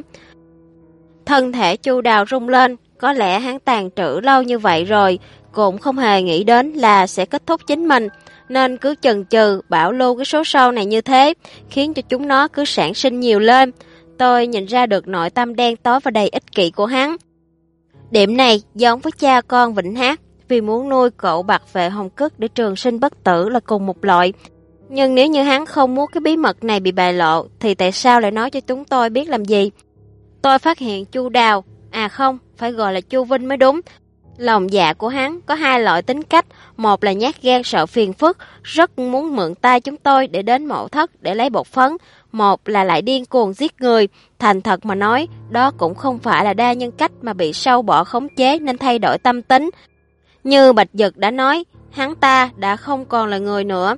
Thân thể Chu Đào rung lên, có lẽ hắn tàn trữ lâu như vậy rồi, cũng không hề nghĩ đến là sẽ kết thúc chính mình, nên cứ chần chừ bảo lưu cái số sâu này như thế, khiến cho chúng nó cứ sản sinh nhiều lên. Tôi nhìn ra được nội tâm đen tối và đầy ích kỷ của hắn. Điểm này giống với cha con Vĩnh Hát, vì muốn nuôi cậu bạc vệ hồng cức để trường sinh bất tử là cùng một loại. Nhưng nếu như hắn không muốn cái bí mật này bị bại lộ, thì tại sao lại nói cho chúng tôi biết làm gì? Tôi phát hiện Chu Đào, à không, phải gọi là Chu Vinh mới đúng. Lòng dạ của hắn có hai loại tính cách, một là nhát gan sợ phiền phức, rất muốn mượn tay chúng tôi để đến mộ thất để lấy bột phấn, một là lại điên cuồng giết người. Thành thật mà nói, đó cũng không phải là đa nhân cách mà bị sâu bọ khống chế nên thay đổi tâm tính. Như Bạch Dực đã nói, hắn ta đã không còn là người nữa.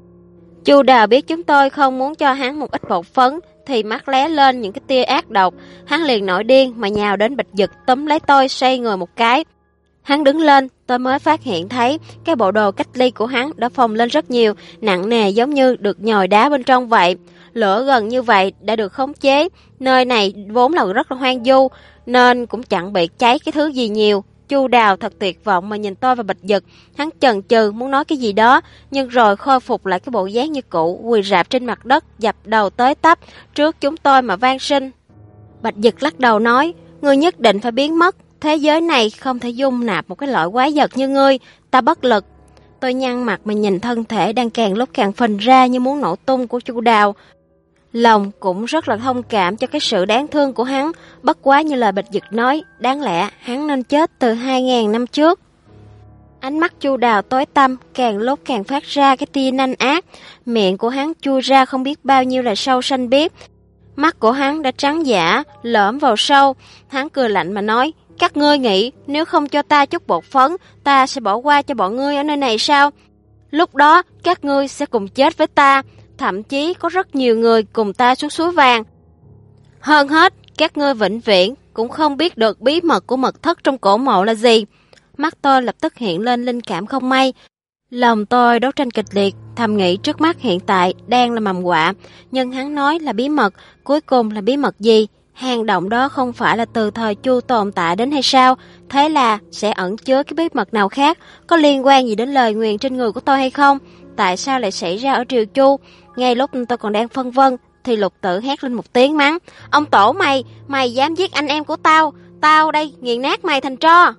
Chu Đào biết chúng tôi không muốn cho hắn một ít bột phấn, thì mắt lé lên những cái tia ác độc. Hắn liền nổi điên mà nhào đến Bạch Dực túm lấy tôi xoay người một cái. Hắn đứng lên, tôi mới phát hiện thấy cái bộ đồ cách ly của hắn đã phồng lên rất nhiều, nặng nề giống như được nhồi đá bên trong vậy. Lửa gần như vậy đã được khống chế, nơi này vốn là rất là hoang vu nên cũng chẳng bị cháy cái thứ gì nhiều. Chu Đào thật tuyệt vọng mà nhìn tôi và Bạch Dực, hắn chần chừ muốn nói cái gì đó, nhưng rồi khôi phục lại cái bộ dáng như cũ, quỳ rạp trên mặt đất, dập đầu tới tấp trước chúng tôi mà van xin. Bạch Dực lắc đầu nói, ngươi nhất định phải biến mất, thế giới này không thể dung nạp một cái loại quái vật như ngươi, ta bất lực. Tôi nhăn mặt mà nhìn thân thể đang càng lúc càng phình ra như muốn nổ tung của Chu Đào. Lòng cũng rất là thông cảm cho cái sự đáng thương của hắn, bất quá như lời Bạch Dực nói, đáng lẽ hắn nên chết từ 2000 năm trước. Ánh mắt Chu Đào tối tăm, càng lúc càng phát ra cái tia nanh ác, miệng của hắn chui ra không biết bao nhiêu là sâu xanh biếc. Mắt của hắn đã trắng dã, lõm vào sâu, hắn cười lạnh mà nói, các ngươi nghĩ nếu không cho ta chút bột phấn, ta sẽ bỏ qua cho bọn ngươi ở nơi này sao? Lúc đó các ngươi sẽ cùng chết với ta, thậm chí có rất nhiều người cùng ta xuống suối vàng. Hơn hết, các ngươi vĩnh viễn cũng không biết được bí mật của mật thất trong cổ mộ là gì. Mắt tôi lập tức hiện lên linh cảm không may. Lòng tôi đấu tranh kịch liệt, thầm nghĩ trước mắt hiện tại đang là mầm họa, nhưng hắn nói là bí mật, cuối cùng là bí mật gì? Hang động đó không phải là từ thời Chu tồn tại đến hay sao? Thế là sẽ ẩn chứa cái bí mật nào khác, có liên quan gì đến lời nguyền trên người của tôi hay không? Tại sao lại xảy ra ở triều Chu? Ngay lúc tôi còn đang phân vân thì Lục Tử hét lên một tiếng mắng, ông tổ mày dám giết anh em của tao đây nghiền nát mày thành tro.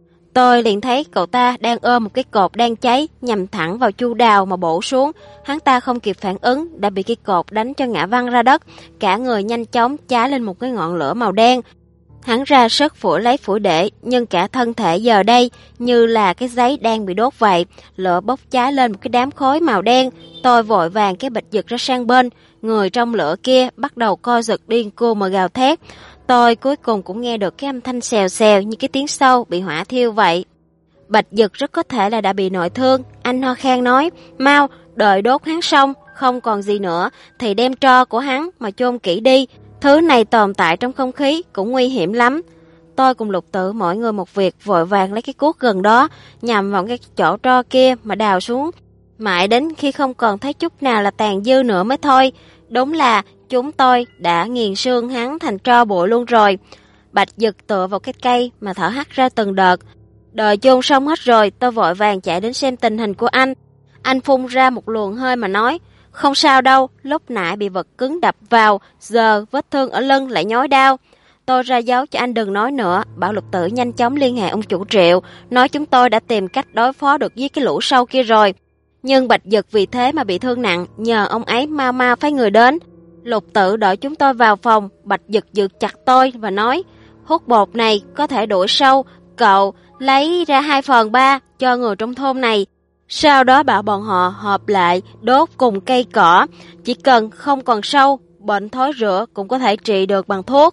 Tôi liền thấy cậu ta đang ôm một cái cột đang cháy nhằm thẳng vào Chu Đào mà bổ xuống. Hắn ta không kịp phản ứng đã bị cái cột đánh cho ngã văng ra đất, cả người nhanh chóng cháy lên một cái ngọn lửa màu đen. Hắn ra sức phủi lấy phủi để, nhưng cả thân thể giờ đây như là cái giấy đang bị đốt vậy, lửa bốc cháy lên một cái đám khói màu đen. Tôi vội vàng cái Bạch Dực ra sang bên, người trong lửa kia bắt đầu co giật điên cuồng mà gào thét. Tôi cuối cùng cũng nghe được cái âm thanh xèo xèo như cái tiếng sâu bị hỏa thiêu vậy. Bạch Dực rất có thể là đã bị nội thương. Anh ho khan nói, mau đợi đốt hắn xong, không còn gì nữa thì đem tro của hắn mà chôn kỹ đi. Thứ này tồn tại trong không khí cũng nguy hiểm lắm. Tôi cùng Lục Tử mỗi người một việc, vội vàng lấy cái cuốc gần đó nhằm vào cái chỗ tro kia mà đào xuống. Mãi đến khi không còn thấy chút nào là tàn dư nữa mới thôi. Đúng là chúng tôi đã nghiền xương hắn thành tro bụi luôn rồi. Bạch Dực tựa vào cái cây mà thở hắt ra từng đợt. Đợi chôn xong hết rồi, tôi vội vàng chạy đến xem tình hình của anh. Anh phun ra một luồng hơi mà nói, không sao đâu, lúc nãy bị vật cứng đập vào, giờ vết thương ở lưng lại nhói đau. Tôi ra dấu cho anh đừng nói nữa, bảo Lục Tử nhanh chóng liên hệ ông chủ Triệu, nói chúng tôi đã tìm cách đối phó được với cái lũ sâu kia rồi. Nhưng Bạch Dực vì thế mà bị thương nặng, nhờ ông ấy mau phái người đến. Lục Tử đợi chúng tôi vào phòng, Bạch Dực giữ chặt tôi và nói, hút bột này có thể đuổi sâu, cậu lấy ra 2/3 cho người trong thôn này. Sau đó bảo bọn họ hợp lại đốt cùng cây cỏ, chỉ cần không còn sâu, bệnh thối rữa cũng có thể trị được bằng thuốc.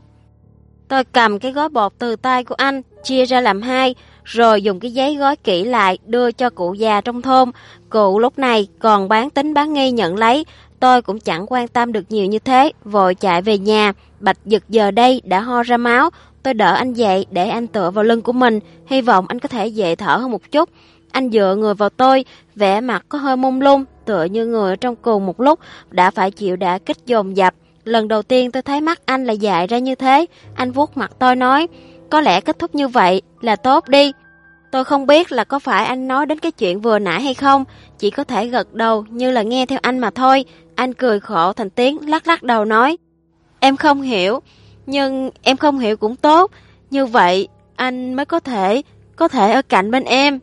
Tôi cầm cái gói bột từ tay của anh, chia ra làm hai, rồi dùng cái giấy gói kỹ lại đưa cho cụ già trong thôn. Cụ lúc này còn bán tín bán nghi nhận lấy, tôi cũng chẳng quan tâm được nhiều như thế, vội chạy về nhà. Bạch Dực giờ đây đã ho ra máu, tôi đỡ anh dậy để anh tựa vào lưng của mình, hy vọng anh có thể dễ thở hơn một chút. Anh dựa người vào tôi, vẻ mặt có hơi mông lung, tựa như người ở trong cùng một lúc đã phải chịu đả kích dồn dập. Lần đầu tiên tôi thấy mắt anh lại dại ra như thế. Anh vuốt mặt tôi nói, có lẽ kết thúc như vậy là tốt đi. Tôi không biết là có phải anh nói đến cái chuyện vừa nãy hay không, chỉ có thể gật đầu như là nghe theo anh mà thôi. Anh cười khổ thành tiếng, lắc lắc đầu nói, em không hiểu, nhưng em không hiểu cũng tốt, như vậy anh mới có thể ở cạnh bên em.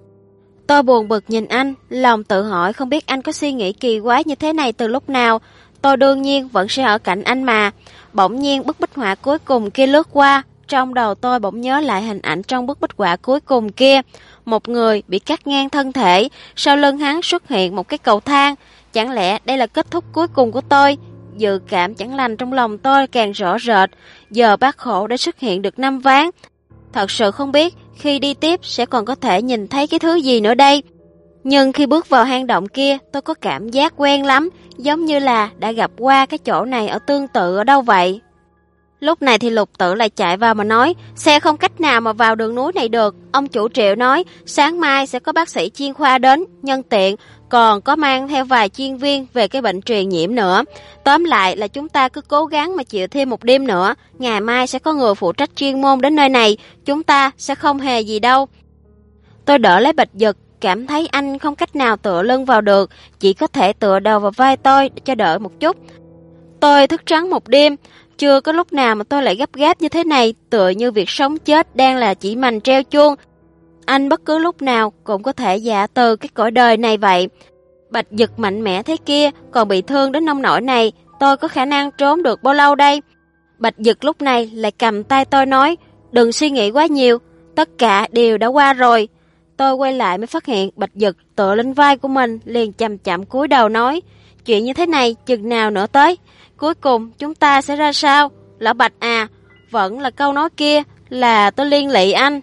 Tôi buồn bực nhìn anh, lòng tự hỏi không biết anh có suy nghĩ kỳ quái như thế này từ lúc nào. Tôi đương nhiên vẫn sẽ ở cạnh anh mà. Bỗng nhiên bức bích họa cuối cùng kia lướt qua, trong đầu tôi bỗng nhớ lại hình ảnh trong bức bích họa cuối cùng kia. Một người bị cắt ngang thân thể, sau lưng hắn xuất hiện một cái cầu thang. Chẳng lẽ đây là kết thúc cuối cùng của tôi? Dự cảm chẳng lành trong lòng tôi càng rõ rệt. Giờ bác khổ đã xuất hiện được 5 ván. Thật sự không biết khi đi tiếp sẽ còn có thể nhìn thấy cái thứ gì nữa đây. Nhưng khi bước vào hang động kia, tôi có cảm giác quen lắm, giống như là đã gặp qua cái chỗ này ở tương tự ở đâu vậy. Lúc này thì Lục Tử lại chạy vào mà nói, xe không cách nào mà vào đường núi này được. Ông chủ Triệu nói, sáng mai sẽ có bác sĩ chuyên khoa đến, nhân tiện còn có mang theo vài chuyên viên về cái bệnh truyền nhiễm nữa. Tóm lại là chúng ta cứ cố gắng mà chịu thêm một đêm nữa, ngày mai sẽ có người phụ trách chuyên môn đến nơi này, chúng ta sẽ không hề gì đâu. Tôi đỡ lấy Bạch Dực, cảm thấy anh không cách nào tựa lưng vào được, chỉ có thể tựa đầu vào vai tôi để cho đỡ một chút. Tôi thức trắng một đêm, chưa có lúc nào mà tôi lại gấp gáp như thế này, tựa như việc sống chết đang là chỉ mành treo chuông. Anh bất cứ lúc nào cũng có thể dạ từ cái cõi đời này vậy. Bạch Dực mạnh mẽ thế kia, còn bị thương đến nông nỗi này, tôi có khả năng trốn được bao lâu đây? Bạch Dực lúc này lại cầm tay tôi nói, đừng suy nghĩ quá nhiều, tất cả đều đã qua rồi. Tôi quay lại mới phát hiện Bạch Dực tựa lên vai của mình, liền chậm chậm cúi đầu nói, chuyện như thế này chừng nào nữa tới? Cuối cùng chúng ta sẽ ra sao? Lão Bạch à, vẫn là câu nói kia, là tôi liên lụy anh.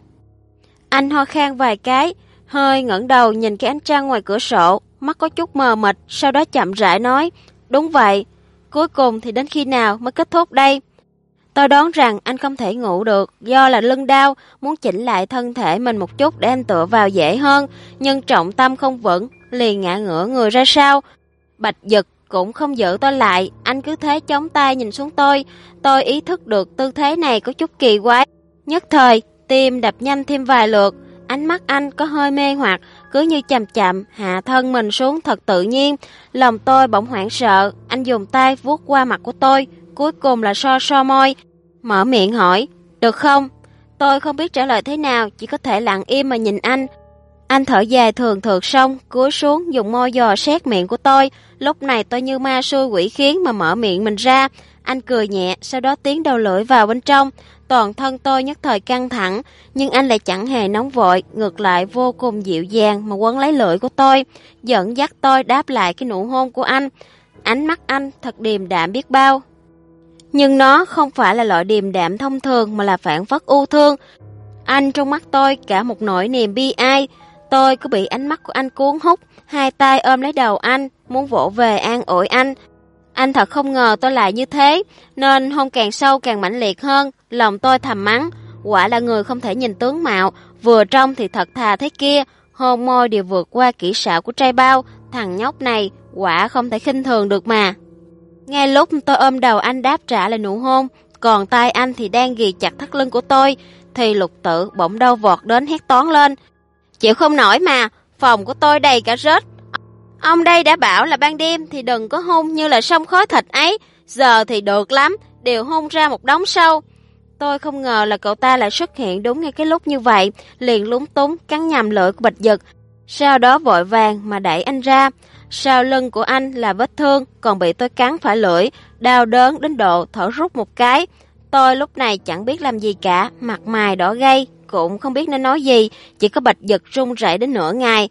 Anh ho khan vài cái, hơi ngẩng đầu nhìn cái ánh trăng ngoài cửa sổ, mắt có chút mờ mịt, sau đó chậm rãi nói, đúng vậy, cuối cùng thì đến khi nào mới kết thúc đây? Tôi đoán rằng anh không thể ngủ được, do là lưng đau, muốn chỉnh lại thân thể mình một chút để anh tựa vào dễ hơn, nhưng trọng tâm không vững, liền ngã ngửa người ra sau. Bạch Dực cũng không giữ tôi lại, anh cứ thế chống tay nhìn xuống tôi ý thức được tư thế này có chút kỳ quái. Nhất thời, tim đập nhanh thêm vài lượt, ánh mắt anh có hơi mê hoặc, cứ như chậm chậm hạ thân mình xuống thật tự nhiên. Lòng tôi bỗng hoảng sợ, anh dùng tay vuốt qua mặt của tôi, cuối cùng là so môi, mở miệng hỏi, được không? Tôi không biết trả lời thế nào, chỉ có thể lặng im mà nhìn anh. Anh thở dài thường thượt xong, cúi xuống dùng môi dò xét miệng của tôi. Lúc này tôi như ma xui quỷ khiến mà mở miệng mình ra. Anh cười nhẹ, sau đó tiến đầu lưỡi vào bên trong. Toàn thân tôi nhất thời căng thẳng, nhưng anh lại chẳng hề nóng vội, ngược lại vô cùng dịu dàng mà quấn lấy lưỡi của tôi, dẫn dắt tôi đáp lại cái nụ hôn của anh. Ánh mắt anh thật điềm đạm biết bao. Nhưng nó không phải là loại điềm đạm thông thường mà là phảng phất u thương. Anh trong mắt tôi cả một nỗi niềm bi ai. Tôi cứ bị ánh mắt của anh cuốn hút, hai tay ôm lấy đầu anh, muốn vỗ về an ủi anh. Anh thật không ngờ tôi lại như thế, nên hôn càng sâu càng mãnh liệt hơn. Lòng tôi thầm mắng, quả là người không thể nhìn tướng mạo, vừa trong thì thật thà thế kia, hôn môi đều vượt qua kỹ xảo của trai bao, thằng nhóc này quả không thể khinh thường được mà. Ngay lúc tôi ôm đầu anh đáp trả lại nụ hôn, còn tay anh thì đang ghì chặt thắt lưng của tôi, thì Lục Tử bỗng đau vọt đến hét toáng lên. Chịu không nổi mà, phòng của tôi đầy cả rết. Ông đây đã bảo là ban đêm thì đừng có hôn như là xông khói thịt ấy, giờ thì được lắm, đều hôn ra một đống sâu. Tôi không ngờ là cậu ta lại xuất hiện đúng ngay cái lúc như vậy, liền lúng túng cắn nhầm lưỡi của Bạch Dực, sau đó vội vàng mà đẩy anh ra. Sau lưng của anh là vết thương, còn bị tôi cắn phải lưỡi, đau đớn đến độ thở rút một cái. Tôi lúc này chẳng biết làm gì cả, mặt mày đỏ gay, cũng không biết nên nói gì, chỉ có Bạch Dực run rẩy đến nửa ngày.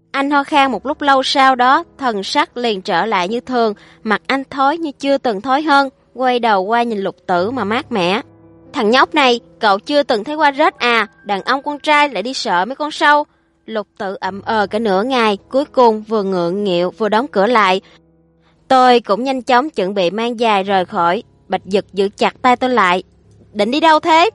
Anh ho khan một lúc lâu, sau đó thần sắc liền trở lại như thường, mặt anh thối như chưa từng thối hơn, quay đầu qua nhìn Lục Tử mà mát mẻ. Thằng nhóc này, cậu chưa từng thấy qua rết à, đàn ông con trai lại đi sợ mấy con sâu. Lục Tử ậm cả nửa ngày, cuối cùng vừa ngượng nghịu vừa đóng cửa lại. Tôi cũng nhanh chóng chuẩn bị mang giày rời khỏi. Bạch Dực giữ chặt tay tôi lại. Định đi đâu thế?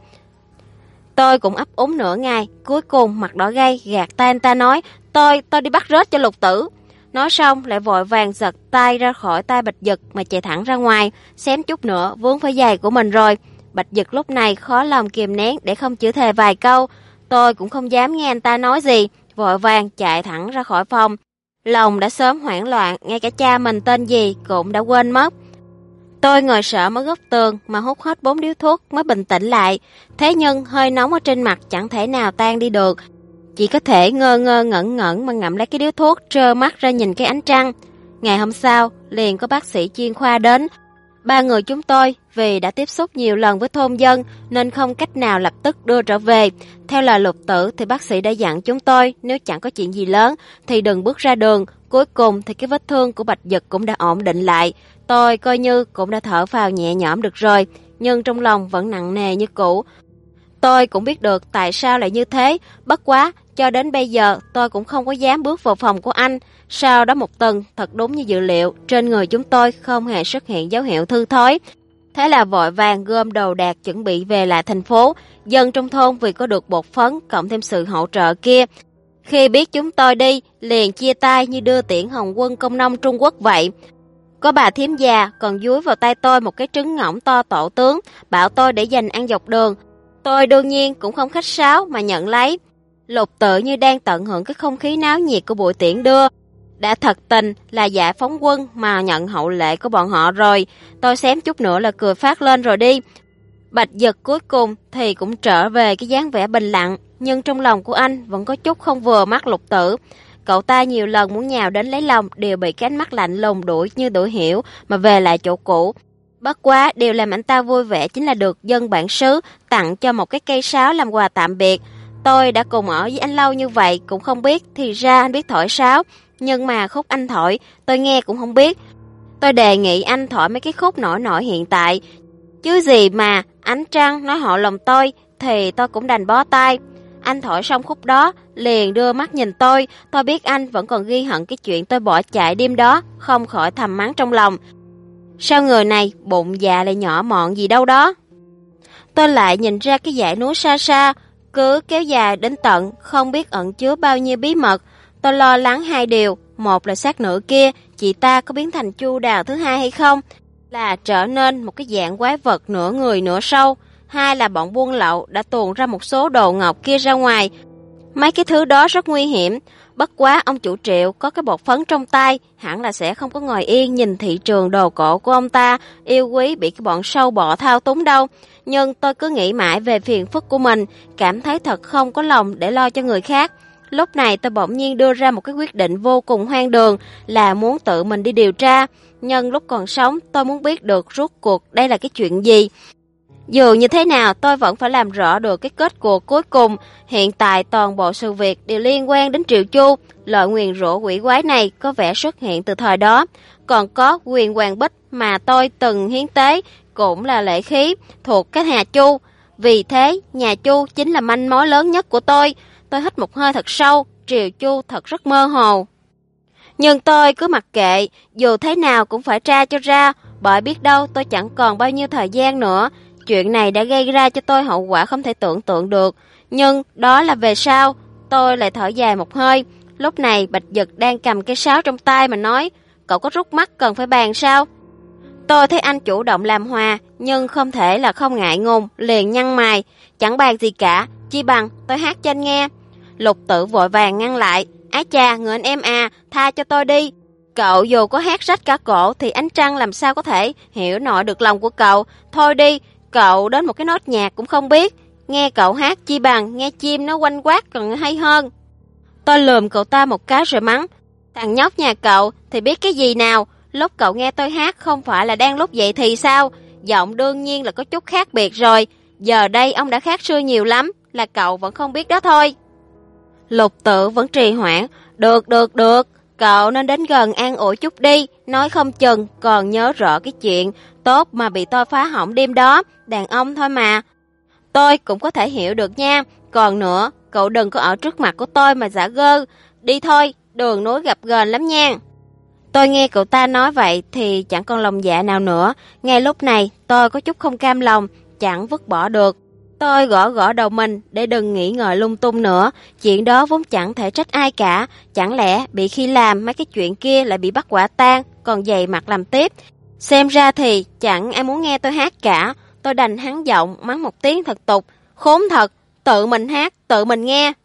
Tôi cũng ấp úng nửa ngày, cuối cùng mặt đỏ gay gạt tay anh ta nói, tôi đi bắt rết cho Lục Tử. Nói xong lại vội vàng giật tay ra khỏi tay Bạch Dực mà chạy thẳng ra ngoài, xém chút nữa vướng phải giày của mình rồi. Bạch Dực lúc này khó lòng kìm nén để không chửi thề vài câu. Tôi cũng không dám nghe anh ta nói gì, vội vàng chạy thẳng ra khỏi phòng. Lòng đã sớm hoảng loạn, ngay cả cha mình tên gì cũng đã quên mất. Tôi ngồi sợ mất góc tường mà hút hết 4 điếu thuốc mới bình tĩnh lại. Thế nhưng hơi nóng ở trên mặt chẳng thể nào tan đi được. Chỉ có thể ngơ ngơ ngẩn ngẩn mà ngậm lấy cái điếu thuốc, trơ mắt ra nhìn cái ánh trăng. Ngày hôm sau, liền có bác sĩ chuyên khoa đến. 3 người chúng tôi vì đã tiếp xúc nhiều lần với thôn dân nên không cách nào lập tức đưa trở về. Theo lời Lục Tử thì bác sĩ đã dặn chúng tôi nếu chẳng có chuyện gì lớn thì đừng bước ra đường. Cuối cùng thì cái vết thương của Bạch Dực cũng đã ổn định lại. Tôi coi như cũng đã thở phào nhẹ nhõm được rồi, nhưng trong lòng vẫn nặng nề như cũ. Tôi cũng biết được tại sao lại như thế, bất quá cho đến bây giờ tôi cũng không có dám bước vào phòng của anh. Sau đó một tuần, thật đúng như dự liệu, trên người chúng tôi không hề xuất hiện dấu hiệu thư thối. Thế là vội vàng gom đồ đạc chuẩn bị về lại thành phố. Dân trong thôn vì có được bột phấn cộng thêm sự hỗ trợ kia, khi biết chúng tôi đi, liền chia tay như đưa tiễn Hồng quân công nông Trung Quốc vậy. Có bà thím già còn dúi vào tay tôi một cái trứng ngỗng to tổ tướng, bảo tôi để dành ăn dọc đường. Tôi đương nhiên cũng không khách sáo mà nhận lấy. Lục Tự như đang tận hưởng cái không khí náo nhiệt của buổi tiễn đưa. Đã thật tình là giải phóng quân mà nhận hậu lệ của bọn họ rồi. Tôi xém chút nữa là cười phát lên rồi đi. Bạch Dực cuối cùng thì cũng trở về cái dáng vẻ bình lặng, nhưng trong lòng của anh vẫn có chút không vừa mắt Lục Tử. Cậu ta nhiều lần muốn nhào đến lấy lòng đều bị cái ánh mắt lạnh lùng đuổi như đuổi hiểu mà về lại chỗ cũ. Bất quá điều làm anh ta vui vẻ chính là được dân bản xứ tặng cho một cái cây sáo làm quà tạm biệt. Tôi đã cùng ở với anh lâu như vậy cũng không biết thì ra anh biết thổi sáo, nhưng mà khúc anh thổi tôi nghe cũng không biết. Tôi đề nghị anh thổi mấy cái khúc nổi nổi hiện tại, chứ gì mà ánh trăng nói họ lòng tôi thì tôi cũng đành bó tay. Anh thổi xong khúc đó liền đưa mắt nhìn tôi biết anh vẫn còn ghi hận cái chuyện tôi bỏ chạy đêm đó, không khỏi thầm mắng trong lòng. Sao người này bụng dạ lại nhỏ mọn gì đâu đó. Tôi lại nhìn ra cái dãy núi xa xa cứ kéo dài đến tận không biết ẩn chứa bao nhiêu bí mật. Tôi lo lắng hai điều, một là xác nữ kia, chị ta có biến thành Chu Đào thứ hai hay không, là trở nên một cái dạng quái vật nửa người nửa sâu. Hai là bọn buôn lậu đã tuồn ra một số đồ ngọc kia ra ngoài. Mấy cái thứ đó rất nguy hiểm. Bất quá ông chủ Triệu có cái bột phấn trong tay, hẳn là sẽ không có ngồi yên nhìn thị trường đồ cổ của ông ta yêu quý bị cái bọn sâu bọ thao túng đâu. Nhưng tôi cứ nghĩ mãi về phiền phức của mình, cảm thấy thật không có lòng để lo cho người khác. Lúc này tôi bỗng nhiên đưa ra một cái quyết định vô cùng hoang đường là muốn tự mình đi điều tra. Nhân lúc còn sống tôi muốn biết được rốt cuộc đây là cái chuyện gì. Dù như thế nào tôi vẫn phải làm rõ được cái kết cuộc cuối cùng. Hiện tại toàn bộ sự việc đều liên quan đến Triệu Chu. Loại nguyền rủa quỷ quái này có vẻ xuất hiện từ thời đó. Còn có quyền hoàng bích mà tôi từng hiến tế cũng là lễ khí thuộc cái nhà Chu. Vì thế nhà Chu chính là manh mối lớn nhất của tôi. Tôi hít một hơi thật sâu, Triệu Chu thật rất mơ hồ. Nhưng tôi cứ mặc kệ, dù thế nào cũng phải tra cho ra, bởi biết đâu tôi chẳng còn bao nhiêu thời gian nữa. Chuyện này đã gây ra cho tôi hậu quả không thể tưởng tượng được. Nhưng đó là về sau. Tôi lại thở dài một hơi. Lúc này Bạch Dực đang cầm cái sáo trong tay mà nói, cậu có rút mắt cần phải bàn sao? Tôi thấy anh chủ động làm hòa, nhưng không thể là không ngại ngùng, liền nhăn mày. Chẳng bàn gì cả, chi bằng tôi hát cho anh nghe. Lục Tử vội vàng ngăn lại. Ái chà, người anh em à, tha cho tôi đi. Cậu dù có hát rách cả cổ thì ánh trăng làm sao có thể hiểu nổi được lòng của cậu. Thôi đi, cậu đến một cái nốt nhạc cũng không biết. Nghe cậu hát chi bằng nghe chim nó quanh quát còn hay hơn. Tôi lườm cậu ta một cái rồi mắng. Thằng nhóc nhà cậu thì biết cái gì nào. Lúc cậu nghe tôi hát không phải là đang lúc vậy thì sao? Giọng đương nhiên là có chút khác biệt rồi. Giờ đây ông đã khác xưa nhiều lắm, là cậu vẫn không biết đó thôi. Lục Tự vẫn trì hoãn, Được, cậu nên đến gần an ủi chút đi, nói không chừng còn nhớ rõ cái chuyện tốt mà bị tôi phá hỏng đêm đó, đàn ông thôi mà. Tôi cũng có thể hiểu được nha, còn nữa, cậu đừng có ở trước mặt của tôi mà giả gơ, đi thôi, đường núi gập ghềnh lắm nha. Tôi nghe cậu ta nói vậy thì chẳng còn lòng dạ nào nữa, ngay lúc này tôi có chút không cam lòng, chẳng vứt bỏ được. Tôi gõ gõ đầu mình để đừng nghĩ ngợi lung tung nữa, chuyện đó vốn chẳng thể trách ai cả, chẳng lẽ bị khi làm mấy cái chuyện kia lại bị bắt quả tang, còn dày mặt làm tiếp. Xem ra thì chẳng ai muốn nghe tôi hát cả, tôi đành hắn giọng mắng một tiếng thật tục, khốn thật, tự mình hát, tự mình nghe,